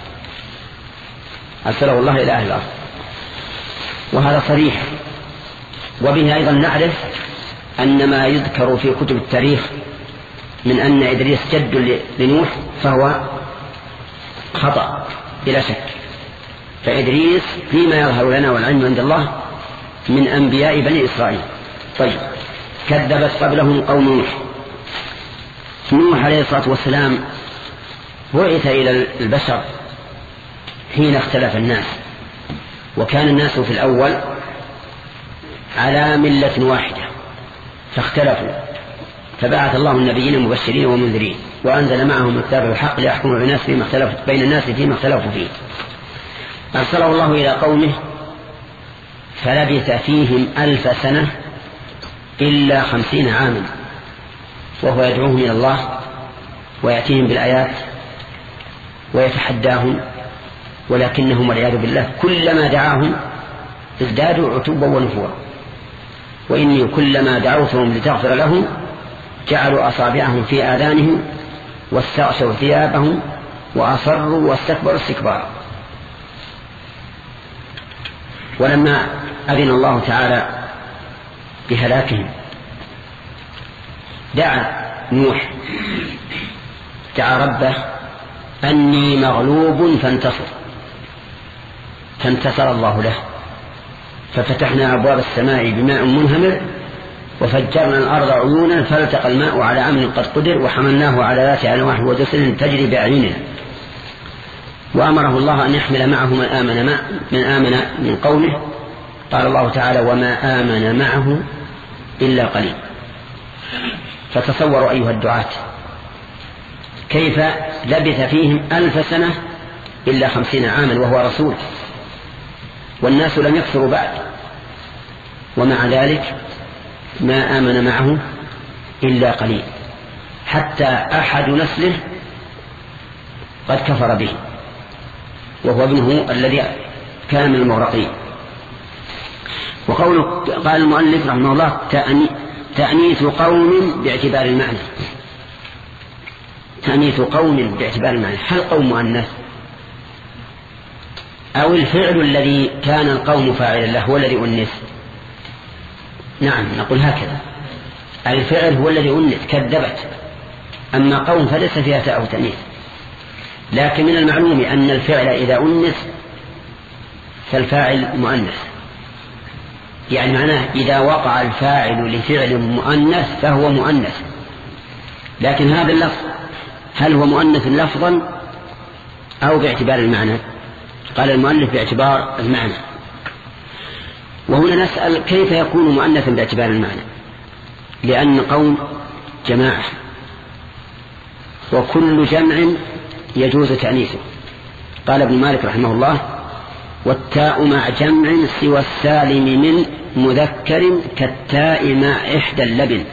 أرسله الله إلى أهل الأرض وهذا صريح. وبه أيضا نعرف أن ما يذكر في كتب التاريخ من أن إدريس جد لنوح فهو خطأ بلا شك. فإدريس فيما يظهر لنا والعلم عند الله من أنبياء بني إسرائيل. طيب كذبت قبلهم قوم نوح. نوح عليه الصلاة والسلام بعث إلى البشر حين اختلف الناس، وكان الناس في الأول على ملة واحدة فاختلفوا، فبعث الله النبيين مبشرين ومنذرين وأنزل معهم الكتاب الحق ليحكموا الناس فيما اختلف بين الناس فيما اختلفوا فيه. أرسله الله إلى قومه فلبث فيهم ألف سنة إلا خمسين عاما وهو يدعوهم إلى الله ويأتيهم بالآيات ويتحداهم، ولكنهم والعياذ بالله كلما دعاهم ازدادوا عتوبا ونفورا. وإني كلما دعوتهم لتغفر لهم جعلوا أصابعهم في آذانهم واستغشوا ثيابهم وأصروا واستكبروا استكبارا. ولما أذن الله تعالى بهلاكهم دعا نوح دعا ربه أني مغلوب فانتصر، فانتصر الله له، ففتحنا أبواب السماء بماء منهمر وفجرنا الأرض عيونا فالتقى الماء على أمر قد قدر وحملناه على ذات ألواح ودسر تجري بأعيننا. وأمره الله أن يحمل معه من آمن, ما من آمن من قومه. قال الله تعالى وما آمن معه إلا قليل. فتصوروا أيها الدعاة كيف لبث فيهم ألف سنة إلا خمسين عاما وهو رسول، والناس لم يكثروا بعد، ومع ذلك ما آمن معه إلا قليل، حتى أحد نسله قد كفر به وهو ابنه الذي كان من المغرقين. وقوله قال المؤلف رحمه الله تأنيث قوم باعتبار المعنى. تأنيث قوم باعتبار المعنى، هل قوم مؤنث أو الفعل الذي كان القوم فاعلا له هو الذي أنث؟ نعم نقول هكذا، الفعل هو الذي أنث كذبت، أما قوم فليس فيها تاء أو تأنيث. لكن من المعلوم أن الفعل إذا أنث فالفاعل مؤنث، يعني معناه إذا وقع الفاعل لفعل مؤنث فهو مؤنث. لكن هذا اللفظ هل هو مؤنث لفظا أو باعتبار المعنى؟ قال المؤلف باعتبار المعنى. وهنا نسأل كيف يكون مؤنثا باعتبار المعنى، لأن قوم جماعة وكل جمع يجوز تأنيثه. قال ابن مالك رحمه الله: والتاء مع جمع سوى السالم من مذكر كالتاء مع إحدى اللبن.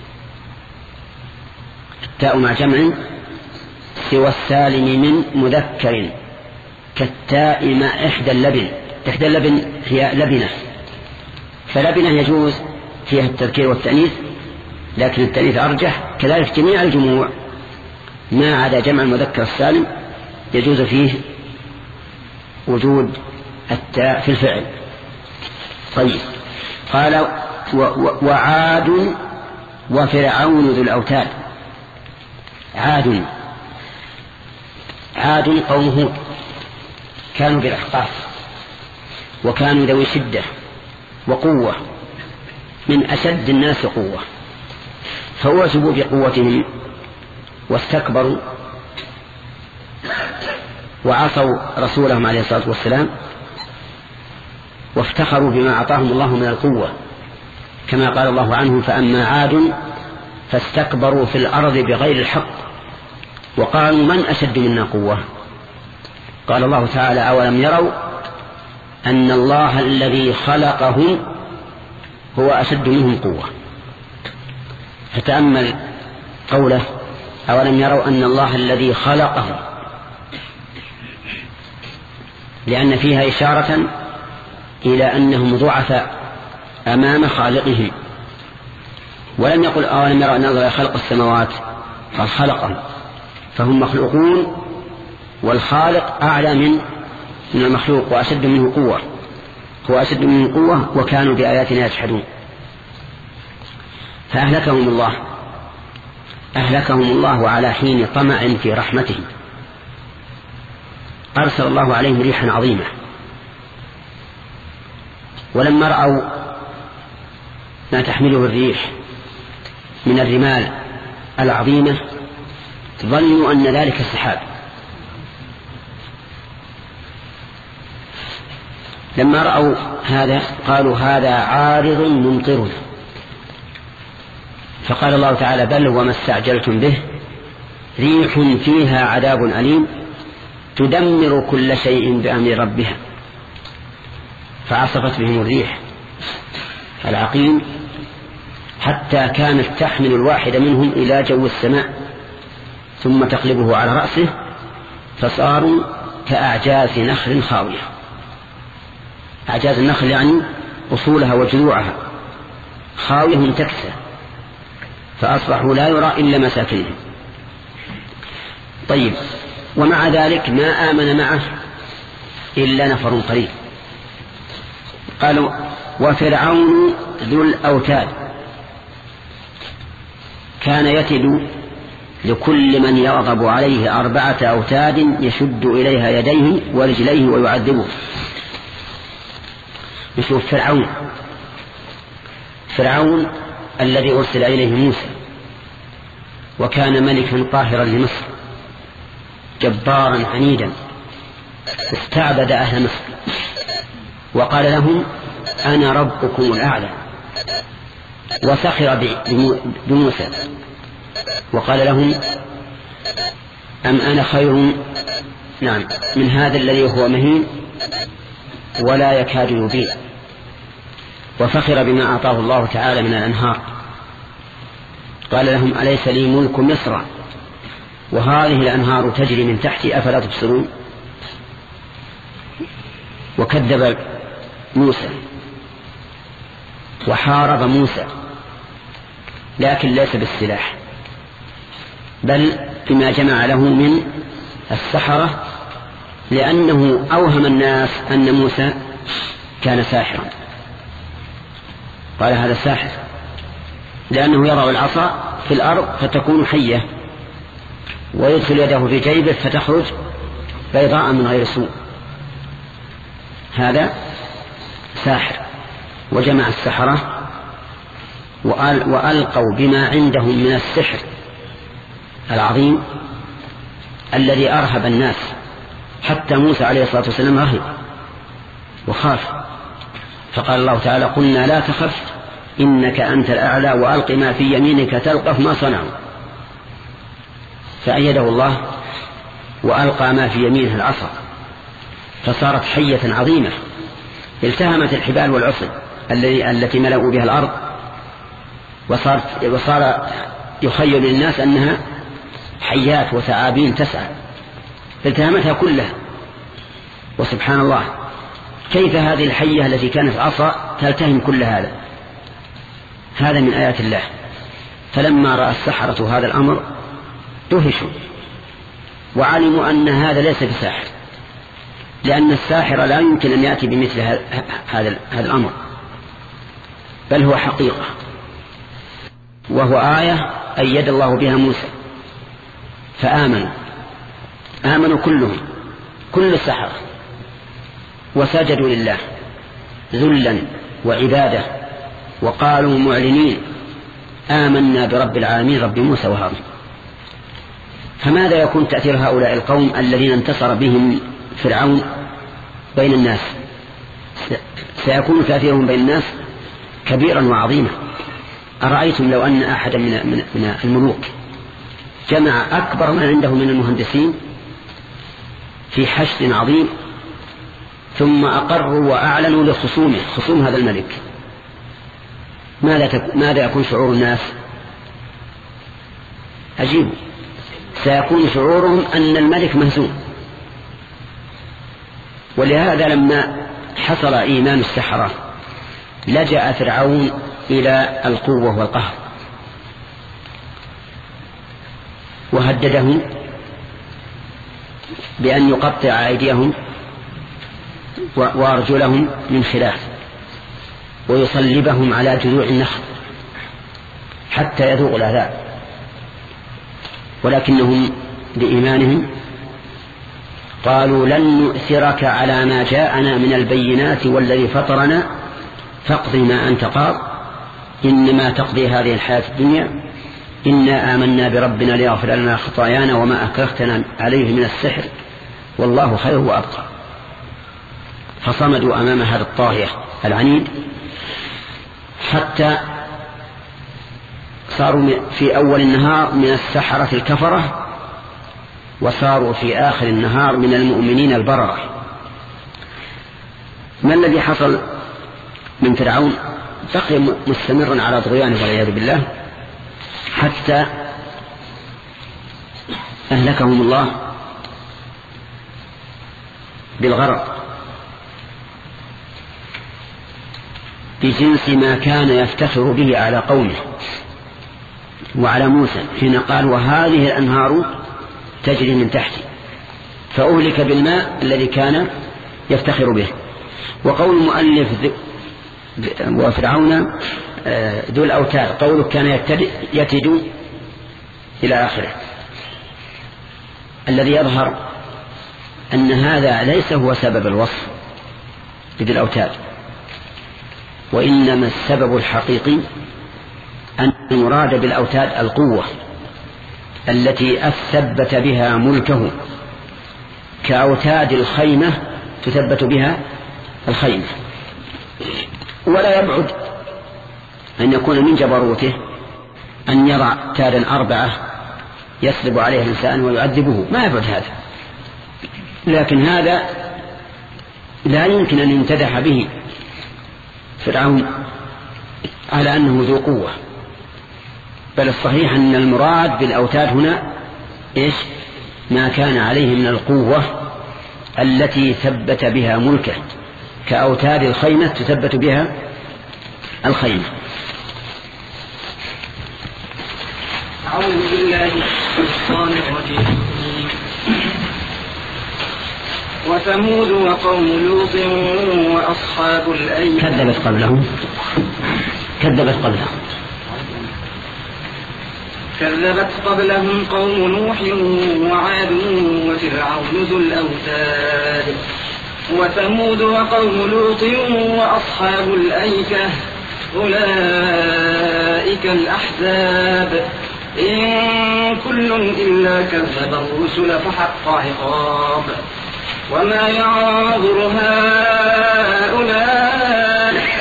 التاء مع جمع سوى السالم من مذكر كالتاء مع إحدى اللبن. إحدى اللبن هي لبنة، فلبنة يجوز فيها التذكير والتأنيث، لكن التأنيث أرجح. كذلك جميع الجموع ما عدا جمع المذكر السالم يجوز فيه وجود التاء في الفعل. طيب، قال: وعاد وفرعون ذو الأوتاد. عاد عاد قوم هود كانوا بالأحقاف، وكانوا ذوي شدة وقوة، من أشد الناس قوة، فوجبوا بقوتهم واستكبروا وعصوا رسولهم عليه الصلاة والسلام، وافتخروا بما أعطاهم الله من القوة، كما قال الله عنهم: فأما عاد فاستكبروا في الأرض بغير الحق وقالوا من أشد منا قوة. قال الله تعالى: أولم يروا أن الله الذي خلقهم هو أشد منهم قوة. فتأمل قوله: أولم يروا أن الله الذي خلقهم، لأن فيها إشارة إلى أنهم ضعفاء أمام خالقهم. ولم يقل: أولم يروا أن الله خلق السماوات، قال خلقهم، فهم مخلوقون، والخالق أعلى من من المخلوق وأشد منه قوة، هو أشد منه قوة، وكانوا بآياتنا يجحدون. فأهلكهم الله أهلكهم الله على حين طمع في رحمته. أرسل الله عليهم ريحا عظيمة، ولما رأوا ما تحمله الريح من الرمال العظيمة ظنوا أن ذلك السحاب. لما رأوا هذا قالوا: هذا عارض ممطرنا. فقال الله تعالى: بل وما استعجلتم به ريح فيها عذاب أليم تدمر كل شيء بأمر ربها. فعصفت بهم الريح العقيم حتى كانت تحمل الواحد منهم إلى جو السماء ثم تقلبه على رأسه، فصاروا كأعجاز نخل خاوية. أعجاز النخل يعني أصولها وجذوعها خاوية منتكسة، فأصبحوا لا يرى إلا مساكنهم. طيب، ومع ذلك ما آمن معه إلا نفر قليل. قالوا: وفرعون ذو الأوتاد كان يتد لكل من يغضب عليه أربعة أوتاد يشد إليها يديه ورجليه ويعذبه. نشوف فرعون فرعون الذي أرسل إليه موسى، وكان ملكا قاهرا لمصر جبارا عنيدا، استعبد أهل مصر وقال لهم: أنا ربكم الأعلى، وسخر بموسى وقال لهم: أم أنا خير نعم من هذا الذي هو مهين ولا يكاد يبين. وفخر بما أعطاه الله تعالى من الأنهار. قال لهم: أليس لي ملك مصر وهذه الأنهار تجري من تحتي أفلا تبصرون. وكذب موسى وحارب موسى، لكن ليس بالسلاح، بل بما جمع له من السحرة، لأنه أوهم الناس أن موسى كان ساحرا. قال: هذا ساحر، لأنه يضع العصا في الأرض فتكون حية، ويدخل يده في جيبه فتخرج بيضاء من غير سوء. هذا ساحر. وجمع السحرة وألقوا بما عندهم من السحر العظيم الذي أرهب الناس، حتى موسى عليه الصلاة والسلام رهب وخاف، فقال الله تعالى قلنا لا تخف إنك أنت الأعلى وألق ما في يمينك تلقف ما صنعوا، فأيده الله وألقى ما في يمينه العصا فصارت حية عظيمة التهمت الحبال والعصي التي ملأوا بها الأرض، وصار, وصار يخيل للناس أنها حيات وثعابين تسعى، التهمتها كلها. وسبحان الله كيف هذه الحية التي كانت عصا تلتهم كل هذا؟ هذا من آيات الله. فلما رأى السحرة هذا الأمر دهشوا وعلموا أن هذا ليس بساحر، لأن الساحر لا يمكن أن يأتي بمثل هذا هذا الأمر، بل هو حقيقة وهو آية أيد الله بها موسى. فآمنوا آمنوا كلهم كل السحرة وسجدوا لله ذلا وعبادة وقالوا معلنين آمنا برب العالمين رب موسى وهارون. فماذا يكون تأثير هؤلاء القوم الذين انتصر بهم فرعون بين الناس؟ سيكون تأثيرهم بين الناس كبيرا وعظيما. أرأيتم لو أن أحدا من من الملوك جمع أكبر ما عنده من المهندسين في حشد عظيم ثم أقروا وأعلنوا لخصومه خصوم هذا الملك، ماذا تك... ماذا يكون شعور الناس؟ عجيب، سيكون شعورهم أن الملك مهزوم. ولهذا لما حصل إيمان السحرة لجأ فرعون إلى القوة والقهر وهددهم بأن يقطع أيديهم وأرجلهم من خلاف ويصلبهم على جذوع النخل حتى يذوقوا العذاب، ولكنهم بإيمانهم قالوا لن نؤثرك على ما جاءنا من البينات والذي فطرنا فاقضي ما أنت قاض إنما تقضي هذه الحياة الدنيا إنا آمنا بربنا ليغفر لنا خطايانا وما أكرهتنا عليه من السحر والله خير وأبقى. فصمدوا أمام هذا الطاغية العنيد حتى صاروا في أول النهار من السحرة الكفرة وصاروا في آخر النهار من المؤمنين البررة. ما الذي حصل من فرعون؟ بقي مستمرا على طغيانه والعياذ بالله حتى أهلكهم الله بالغرق بجنس ما كان يفتخر به على قومه وعلى موسى حين قال وهذه الأنهار تجري من تحتي، فأهلك بالماء الذي كان يفتخر به. وقول المؤلف وفرعون ذو الأوتاد قوله كان يتد إلى آخره، الذي يظهر أن هذا ليس هو سبب الوصف بذي الأوتاد، وإنما السبب الحقيقي أن المراد بالأوتاد القوة التي أثبت بها ملكه كأوتاد الخيمة تثبت بها الخيمة. ولا يبعد أن يكون من جبروته أن يضع تادا أربعة يسلب عليه الإنسان ويعذبه، ما يبعد هذا، لكن هذا لا يمكن أن يمتدح به فرعون على أنه ذو قوة، بل الصحيح أن المراد بالأوتاد هنا إيش؟ ما كان عليه من القوة التي ثبت بها ملكه كأوتاد الخيمة تثبت بها الخيمة. أعوذ بالله من الشيطان الرجيم. وثمود وقوم لوط وأصحاب الأيكة كذبت قبلهم كذبت قبلهم كذبت قبلهم قوم نوح وعاد وفرعون ذو الأوتاد وثمود وقوم لوط وأصحاب الأيكة أولئك الأحزاب إن كل إلا كذب الرسل فحق عقاب وما ينظر هؤلاء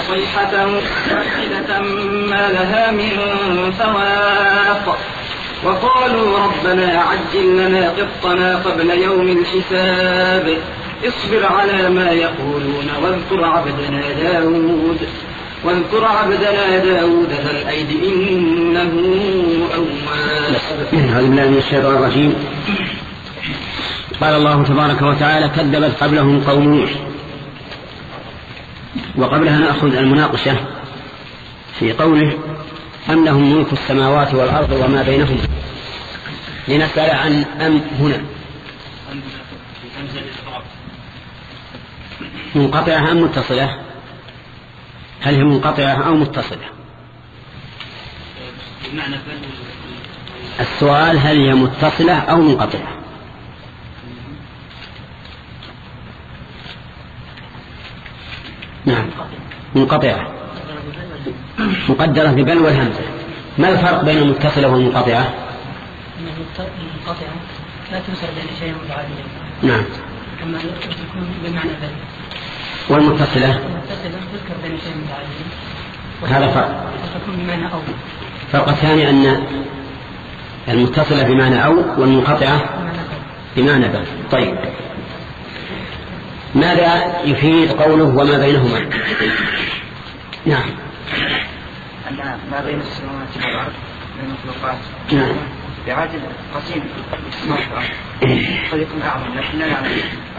صيحة واحدة ما لها من فواق وقالوا ربنا عجل لنا قطنا قبل يوم الحساب اصبر على ما يقولون واذكر عبدنا داود واذكر عبدنا داود ذا الأيد إنه أواب. أعوذ بالله من الشيطان الرجيم. قال الله تبارك وتعالى كذبت قبلهم قوم نوح. وقبلها نأخذ المناقشة في قوله أم لهم ملك السماوات والأرض وما بينهم. لنسأل عن أم هنا منقطعة أم متصلة؟ هل هي منقطعة أو متصلة؟ السؤال هل هي متصلة أو منقطعة؟ نعم منقطعة مقدرة ببل والهمزة. ما الفرق بين المتصلة والمنقطعة؟ المنقطعة لا توصل بين شيء متعادل. نعم. كما تكون بمعنى بل. والمتصلة؟ المتصلة تذكر بين شيء متعادل. هذا فرق. تكون بمعنى أو. فرق ثاني أن المتصلة بمعنى أو والمنقطعة بمعنى بل. طيب ماذا يفيد قوله وما بينهما؟ نعم. أن ما بين السماوات والأرض من المخلوقات نعم. بعدد قسيم السماوات والأرض قد يكون أعظم لكن لا نعلم.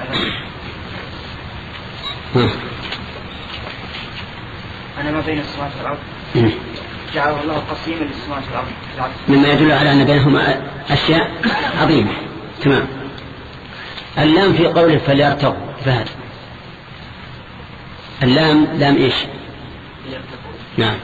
أنا ما بين السماوات والأرض جعله الله قسيما للسماوات والأرض مما يدل على أن بينهما أشياء عظيمة. تمام. اللام في قوله فليرتقوا فهد. اللام لام إيش؟ نعم.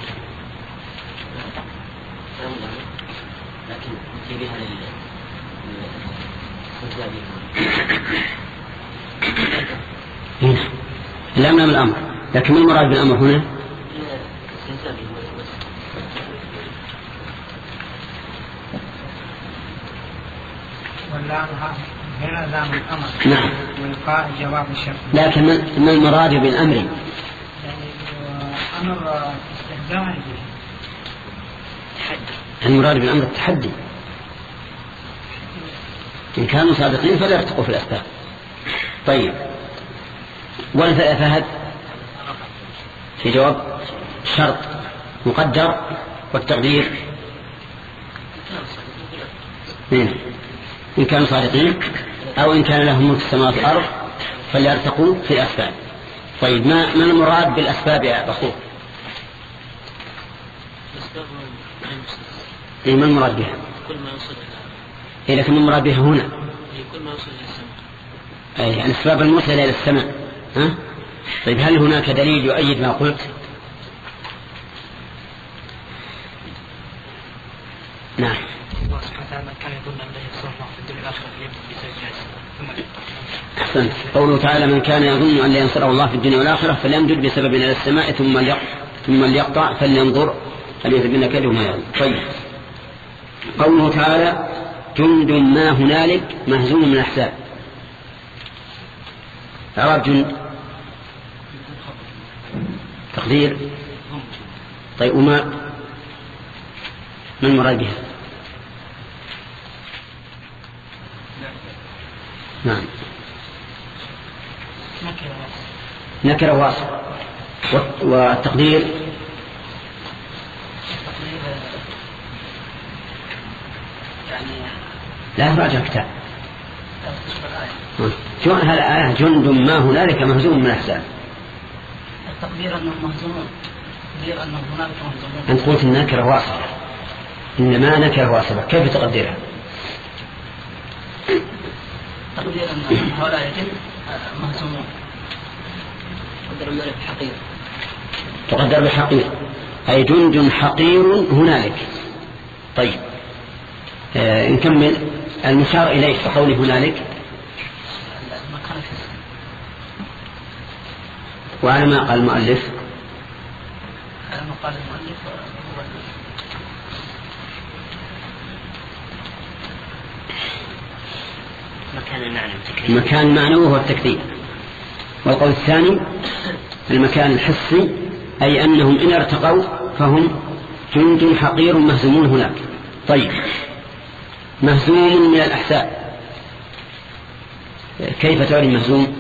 هنا اللام لام الأمر، لكن ما المراد بالأمر هنا؟ واللام هنا لام الأمر. نعم. والقاء جواب الشرط. لكن ما المراد بالأمر؟ يعني أمر استخدام المراد بالأمر التحدي. إن كانوا صادقين فلا يرتقوا في الأسباب. طيب ولا فهد في جواب شرط مقدر والتقدير إن كانوا صادقين أو إن كان لهم ملك السماوات والأرض فليرتقوا في الأسباب. طيب ما ما المراد بالأسباب يا أخوه؟ إيه ما المراد بها؟ كل ما يوصل إيه لكن المراد بها هنا كل ما يوصل إلى السماء. أي يعني الأسباب الموصلة إلى السماء. ها؟ طيب هل هناك دليل يؤيد ما قلت؟ نعم. الله سبحانه وتعالى كان يظن أن لا يحصل الله في الدنيا والآخرة فليمكن بسبب أحسنت. قوله تعالى من كان يظن أن لا ينصره الله في الدنيا والآخرة فليمدد بسبب إلى السماء ثم ليقطع ثم ليقطع فلينظر هل يثبن كيده ما يظن. طيب قوله تعالى جند ما هنالك مهزوم من الأحزاب. إعراب جند تقدير. طيب وما ما المراد بها؟ نعم نكرة واصل. والتقدير لا راجع كتاب شو هالآية جند ما هنالك مهزوم من الأحزاب. التقدير أنه مهزومون. تقدير أنه هنالك مهزومون. أنت قلت النكرة واصلة إنما نكرة واصلة كيف تقدرها؟ تقدير أن هؤلاء يتم مهزومون. تقدر ذلك بحقير. تقدر بحقير أي جند حقير هنالك. طيب آه نكمل المشار إليه فقوله هنالك وعلى ما قال المؤلف على ما قال المؤلف مكان المعنى المكان المعنوي هو التكذيب. والقول الثاني المكان الحسي أي أنهم إن ارتقوا فهم جند حقير مهزومون هناك. طيب مهزوم من الأحزاب، كيف تعرف مهزوم؟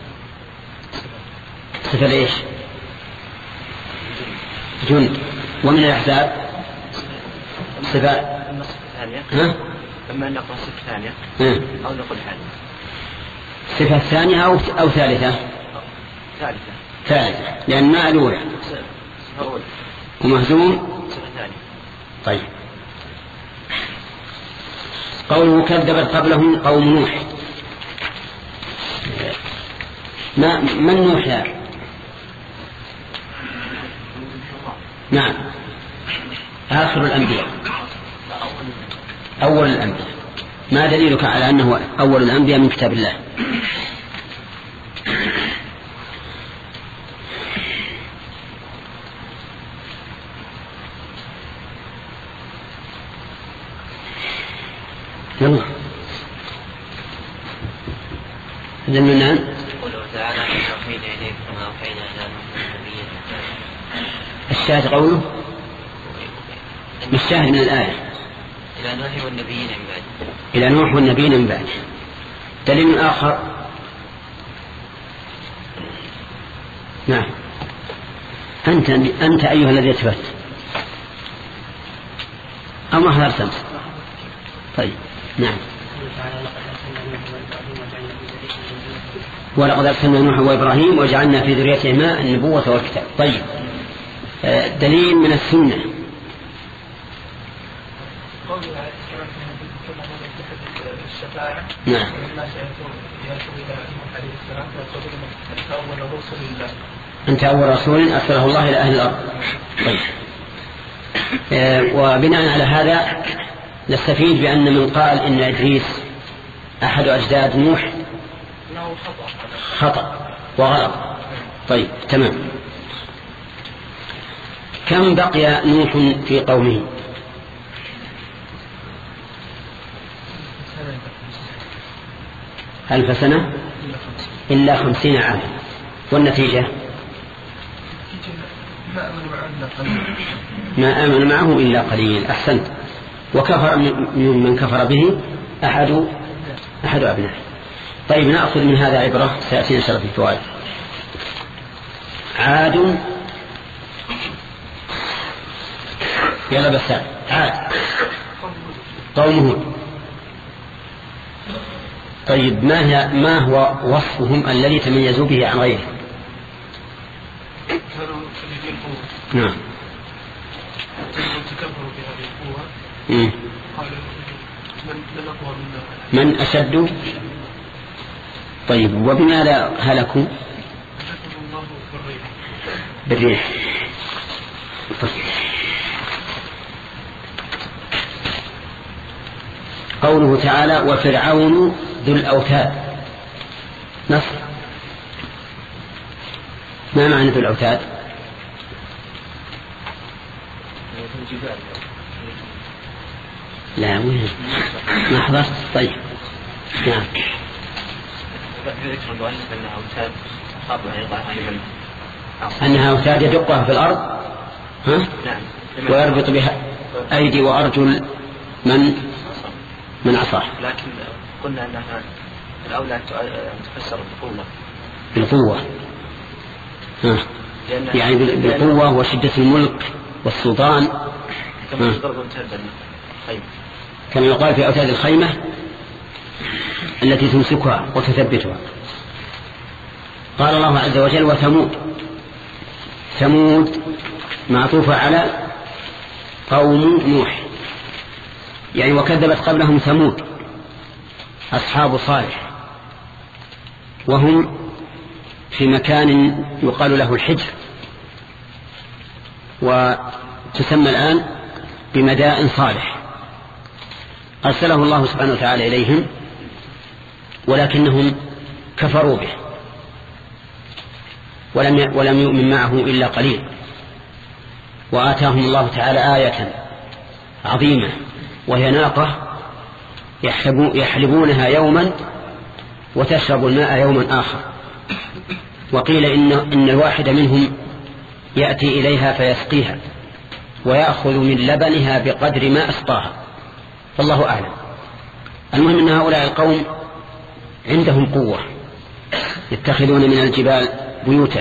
صفة ليش؟ جند. ومن الأحزاب صفة ها؟ أما نقرأ صفة ثانية أو نقول حال صفة ثانية أو أو ثالثة؟ ثالثة ثالثة لأن ما الأولى ومهزوم صفة ثانية. طيب قوله كذبت قبلهم قوم نوح، ما من نوح يعني؟ نعم آخر الأنبياء أول الأنبياء. ما دليلك على أنه أول الأنبياء من كتاب الله؟ يلا إذن من الآن قوله تعالى إن أوحينا إليك كما أوحينا إلى نوح والنبيين. الشاهد قوله الشاهد من الآية إلى نوح والنبيين من بعد. إلى نوح والنبيين من بعد. دليل آخر نعم أنت أنت أيها الذي أثبت أو ما حضرت أمس؟ طيب نعم ولقد أرسلنا نوح وإبراهيم وجعلنا في ذريتهما النبوة والكتاب. طيب دليل من السنة نعم أنت أول رسول أرسله الله إلى أهل الأرض. طيب وبناء على هذا نستفيد بأن من قال إن إدريس أحد أجداد نوح خطأ وغلط. طيب تمام. كم بقي نوح في قومه؟ ألف سنة إلا خمسين عاما. والنتيجة ما آمن معه إلا قليل. أحسنت. وكفر من كفر به أحد أحد أبنائه. طيب نأخذ من هذا عبرة سيأتينا شرف الفوائد. عاد يلا بس عاد قوم هود. طيب ما هي ما هو وصفهم الذي تميزوا به عن غيره؟ نعم تكبروا بهذه القوة. قال من أقوى منا من أشد. طيب وبماذا هلكوا؟ بالريح. طيب. قوله تعالى وفرعون ذو الأوتاد نصر. ما معنى ذو الأوتاد؟ لا وين ما حضرت. طيب نعم أنها أوتاد يدقها في الأرض ها؟ ويربط بها أيدي وأرجل من من عصاه. لكن قلنا أنها الأولى تفسر بالقوة بالقوة ها. يعني بالقوة وشدة الملك والسلطان كما يقال في أوتاد الخيمة التي تمسكها وتثبتها. قال الله عز وجل وثمود. ثمود معطوفة على قوم نوح يعني وكذبت قبلهم ثمود أصحاب صالح وهم في مكان يقال له الحجر وتسمى الآن بمدائن صالح. أرسله الله سبحانه وتعالى إليهم ولكنهم كفروا به ولم ولم يؤمن معه إلا قليل. وآتاهم الله تعالى آية عظيمة وهي ناقة يحلبونها يوما وتشرب الماء يوما آخر. وقيل إن, إن الواحد منهم يأتي إليها فيسقيها ويأخذ من لبنها بقدر ما أسقاها، فالله أعلم. المهم أن هؤلاء القوم عندهم قوة، يتخذون من الجبال بيوتا،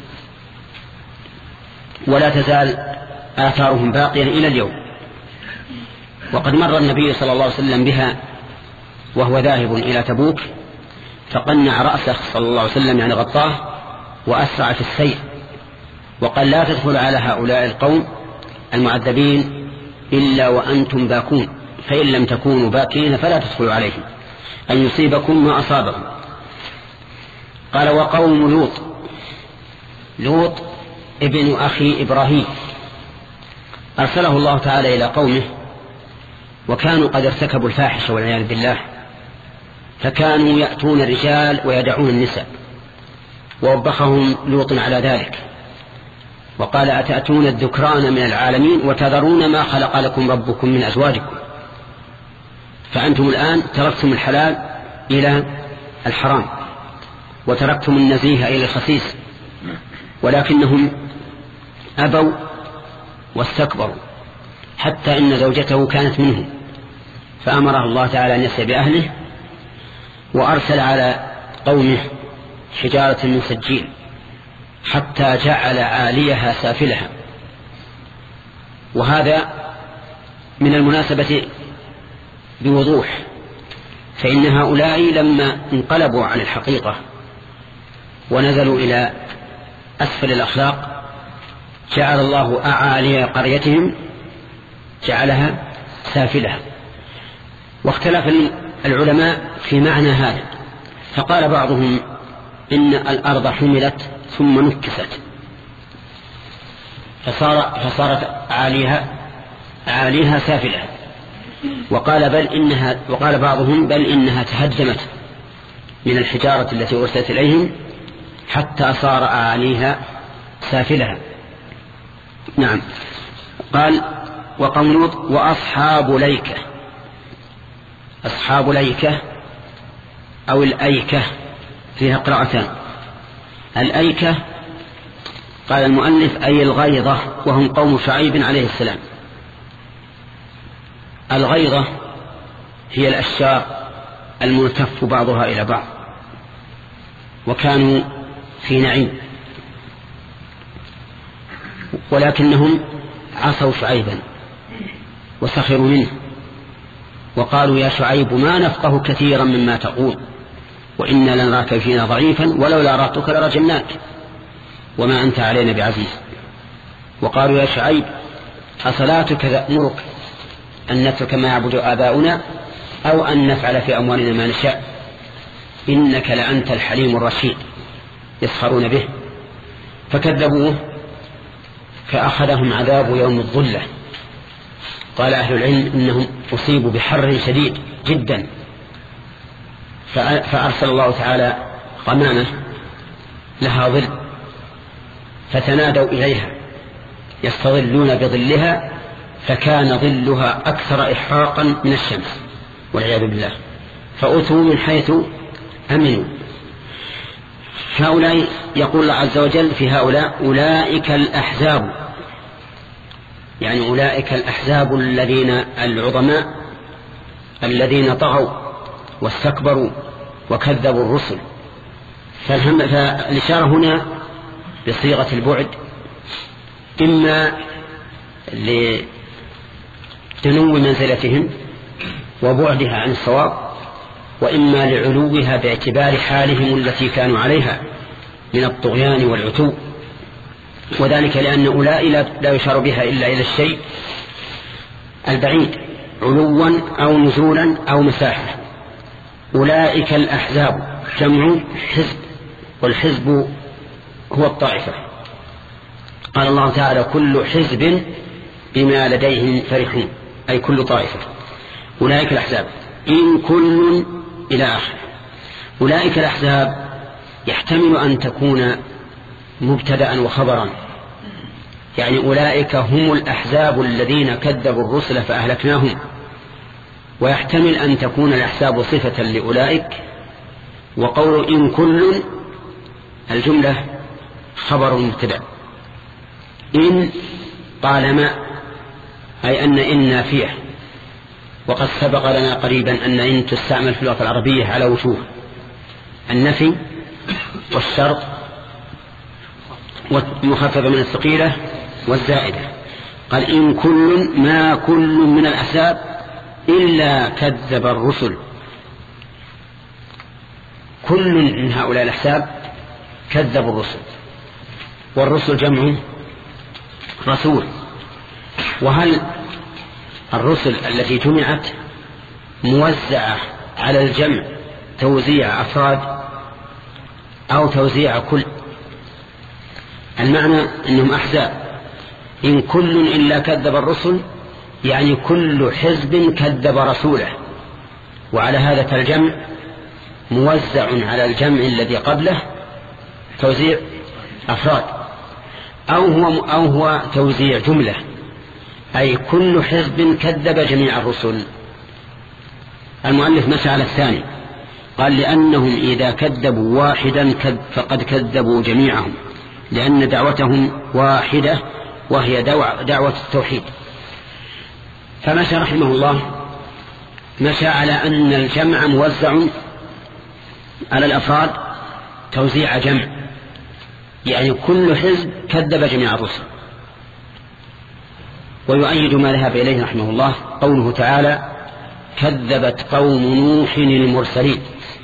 ولا تزال آثارهم باقية إلى اليوم. وقد مر النبي صلى الله عليه وسلم بها وهو ذاهب إلى تبوك، فقنع رأسه صلى الله عليه وسلم يعني غطاه وأسرع في السير، وقال لا تدخل على هؤلاء القوم المعذبين إلا وأنتم باكون، فإن لم تكونوا باكين فلا تدخلوا عليهم أن يصيبكم ما أصابهم. قال وقوم لوط، لوط ابن أخي إبراهيم أرسله الله تعالى إلى قومه، وكانوا قد ارتكبوا الفاحشة والعياذ بالله، فكانوا يأتون الرجال ويدعون النساء، ووبخهم لوط على ذلك وقال أتأتون الذكران من العالمين وتذرون ما خلق لكم ربكم من أزواجكم، فأنتم الآن تركتم الحلال إلى الحرام وتركتم النزيه إلى الخسيس، ولكنهم أبوا واستكبروا حتى إن زوجته كانت منهم، فأمره الله تعالى أن يسعى بأهله، وأرسل على قومه حجارة من سجيل حتى جعل عاليها سافلها. وهذا من المناسبة بوضوح، فإن هؤلاء لما انقلبوا عن الحقيقة ونزلوا إلى أسفل الأخلاق جعل الله أعالي قريتهم جعلها سافلها. واختلف العلماء في معنى هذا، فقال بعضهم إن الأرض حملت ثم نكست فصار فصارت عاليها عاليها سافلها، وقال بل إنها وقال بعضهم بل إنها تهدمت من الحجارة التي أرسلت إليهم حتى صار عاليها سافلها. نعم. قال وقوم لوط وأصحاب ليكة، أصحاب ليكة أو الأيكة فيها قراءتان. الأيكة قال المؤلف أي الغيظة، وهم قوم شعيب عليه السلام. الغيظة هي الأشجار الملتف بعضها إلى بعض، وكانوا في نعيم، ولكنهم عصوا شعيبا وسخروا منه وقالوا يا شعيب ما نفقه كثيرا مما تقول وإنا لنراك فينا ضعيفا ولولا رهتك لرجمناك وما أنت علينا بعزيز. وقالوا يا شعيب أصلاتك تأمرك أن نترك ما يعبد آباؤنا أو أن نفعل في أموالنا ما نشاء إنك لأنت الحليم الرشيد، يسخرون به فكذبوه فأخذهم عذاب يوم الظلة. قال أهل العلم إنهم أصيبوا بحر شديد جدا، فأرسل الله تعالى غمامة لها ظل فتنادوا إليها يستظلون بظلها فكان ظلها أكثر إحراقا من الشمس والعياذ بالله، فأتوا من حيث أمنوا. هؤلاء يقول الله عز وجل في هؤلاء أولئك الأحزاب، يعني أولئك الأحزاب الذين العظماء الذين طغوا واستكبروا وكذبوا الرسل. فالإشارة هنا بصيغة البعد، إما لدنو منزلتهم وبعدها عن الصواب، وإما لعلوها باعتبار حالهم التي كانوا عليها من الطغيان والعتو، وذلك لأن أولئك لا يشار بها إلا إلى الشيء البعيد علوا أو نزولا أو مساحة. أولئك الأحزاب جمع حزب، والحزب هو الطائفة. قال الله تعالى كل حزب بما لديهم فرحون، أي كل طائفة. أولئك الأحزاب إن كل إلى آخر. أولئك الأحزاب يحتمل أن تكون مبتدأ وخبرا، يعني أولئك هم الأحزاب الذين كذبوا الرسل فأهلكناهم، ويحتمل أن تكون الأحزاب صفة لأولئك. وقول إن كل الجملة خبر مبتدأ، إن طالما، أي أن إن نافية. وقد سبق لنا قريبا أن إن تستعمل في اللغة العربية على وجوه: النفي والشرط والمخففة من الثقيلة والزائدة. قال إن كل ما كل من الأحزاب إلا كذب الرسل. كل من هؤلاء الأحزاب كذبوا الرسل، والرسل جمع رسول. وهل الرسل التي جمعت موزعة على الجمع توزيع أفراد أو توزيع كل؟ المعنى أنهم أحزاب. إن كل إلا كذب الرسل يعني كل حزب كذب رسوله، وعلى هذا فالجمع موزع على الجمع الذي قبله توزيع أفراد، أو هو, أو هو توزيع جملة، أي كل حزب كذب جميع الرسل. المؤلف مشى على الثاني، قال لأنهم إذا كذبوا واحدا فقد كذبوا جميعهم، لأن دعوتهم واحدة وهي دعوة التوحيد. فمشى رحمه الله مشى على أن الجمع موزع على الأفراد توزيع جمع، يعني كل حزب كذب جميع الرسل. ويؤيد ما ذهب إليه رحمه الله قوله تعالى: كذبت قوم نوح المرسلين.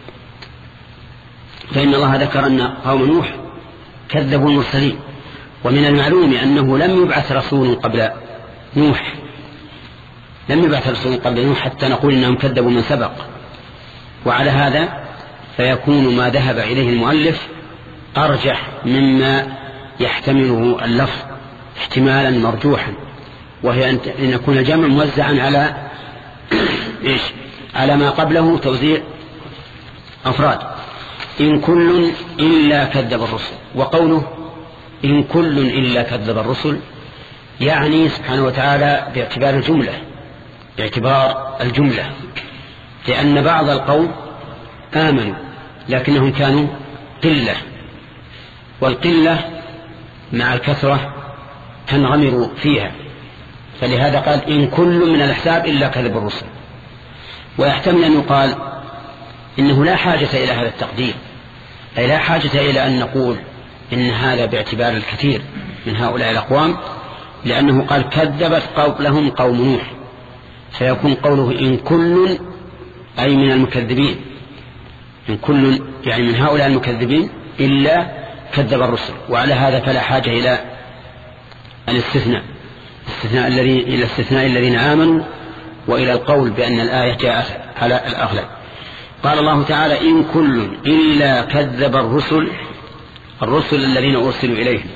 فإن الله ذكر أن قوم نوح كذبوا المرسلين، ومن المعلوم أنه لم يبعث رسول قبل نوح، لم يبعث رسول قبل نوح حتى نقول إنهم كذبوا من سبق. وعلى هذا فيكون ما ذهب إليه المؤلف أرجح مما يحتمله اللفظ احتمالا مرجوحا، وهي أن يكون الجمع موزعا على إيش؟ على ما قبله توزيع أفراد. إن كل إلا كذب الرسل. وقوله إن كل إلا كذب الرسل يعني سبحانه وتعالى باعتبار الجملة، باعتبار الجملة، لأن بعض القوم آمنوا لكنهم كانوا قلة، والقلة مع الكثرة تنغمر فيها، فلهذا قال إن كل من الأحزاب إلا كذب الرسل. ويحتمل أن يقال إنه لا حاجة إلى هذا التقدير، أي لا حاجة إلى أن نقول إن هذا باعتبار الكثير من هؤلاء الأقوام، لأنه قال كذبت قبلهم قوم نوح، فيكون قوله إن كل أي من المكذبين، إن كل يعني من هؤلاء المكذبين إلا كذب الرسل. وعلى هذا فلا حاجة إلى الاستثناء، الاستثناء الذي إلى الاستثناء الذين آمنوا، وإلى القول بأن الآية جاءت على الأغلب. قال الله تعالى إن كل إلا كذب الرسل، الرسل الذين أرسلوا إليهم.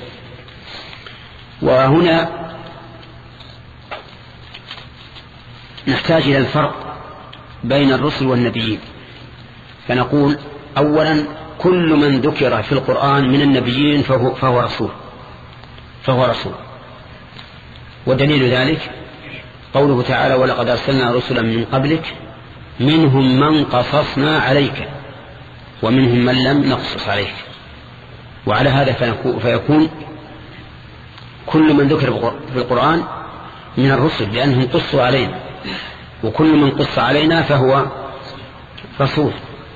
وهنا نحتاج إلى الفرق بين الرسل والنبيين، فنقول أولا كل من ذكر في القرآن من النبيين فهو, فهو رسول فهو رسول ودليل ذلك قوله تعالى ولقد أرسلنا رسلا من قبلك منهم من قصصنا عليك ومنهم من لم نقصص عليك. وعلى هذا فيكون كل من ذكر في القرآن من الرسل لأنهم قصوا علينا، وكل من قص علينا فهو رسول.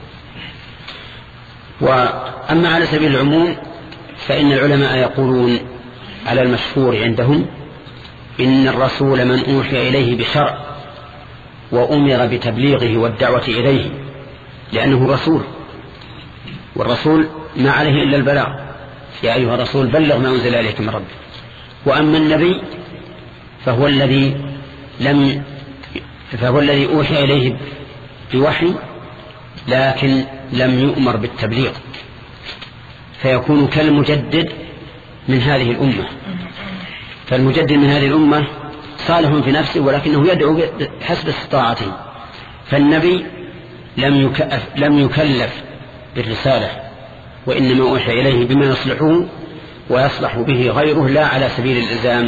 وأما على سبيل العموم فإن العلماء يقولون على المشهور عندهم إن الرسول من أوحي إليه بشرع وأمر بتبليغه والدعوة إليه، لأنه رسول، والرسول ما عليه إلا البلاغ، يا أيها الرسول بلغ ما أنزل إليك من ربك. وأما النبي فهو الذي لم فهو الذي أوحي إليه بوحي لكن لم يؤمر بالتبليغ، فيكون كالمجدد من هذه الأمة. فالمجدد من هذه الأمة صالح في نفسه ولكنه يدعو حسب استطاعته، فالنبي لم لم يكلف بالرسالة، وإنما أوحي إليه بما يصلحه ويصلح به غيره، لا على سبيل الإلزام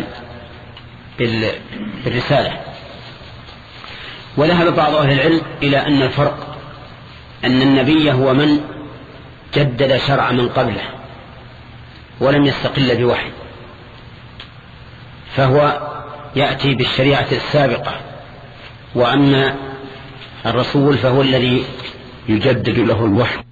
بالرسالة. وذهب بعض أهل العلم إلى أن الفرق أن النبي هو من جدد شرع من قبله ولم يستقل بوحي، فهو يأتي بالشريعة السابقة، وأما الرسول فهو الذي يجدد له الوحي.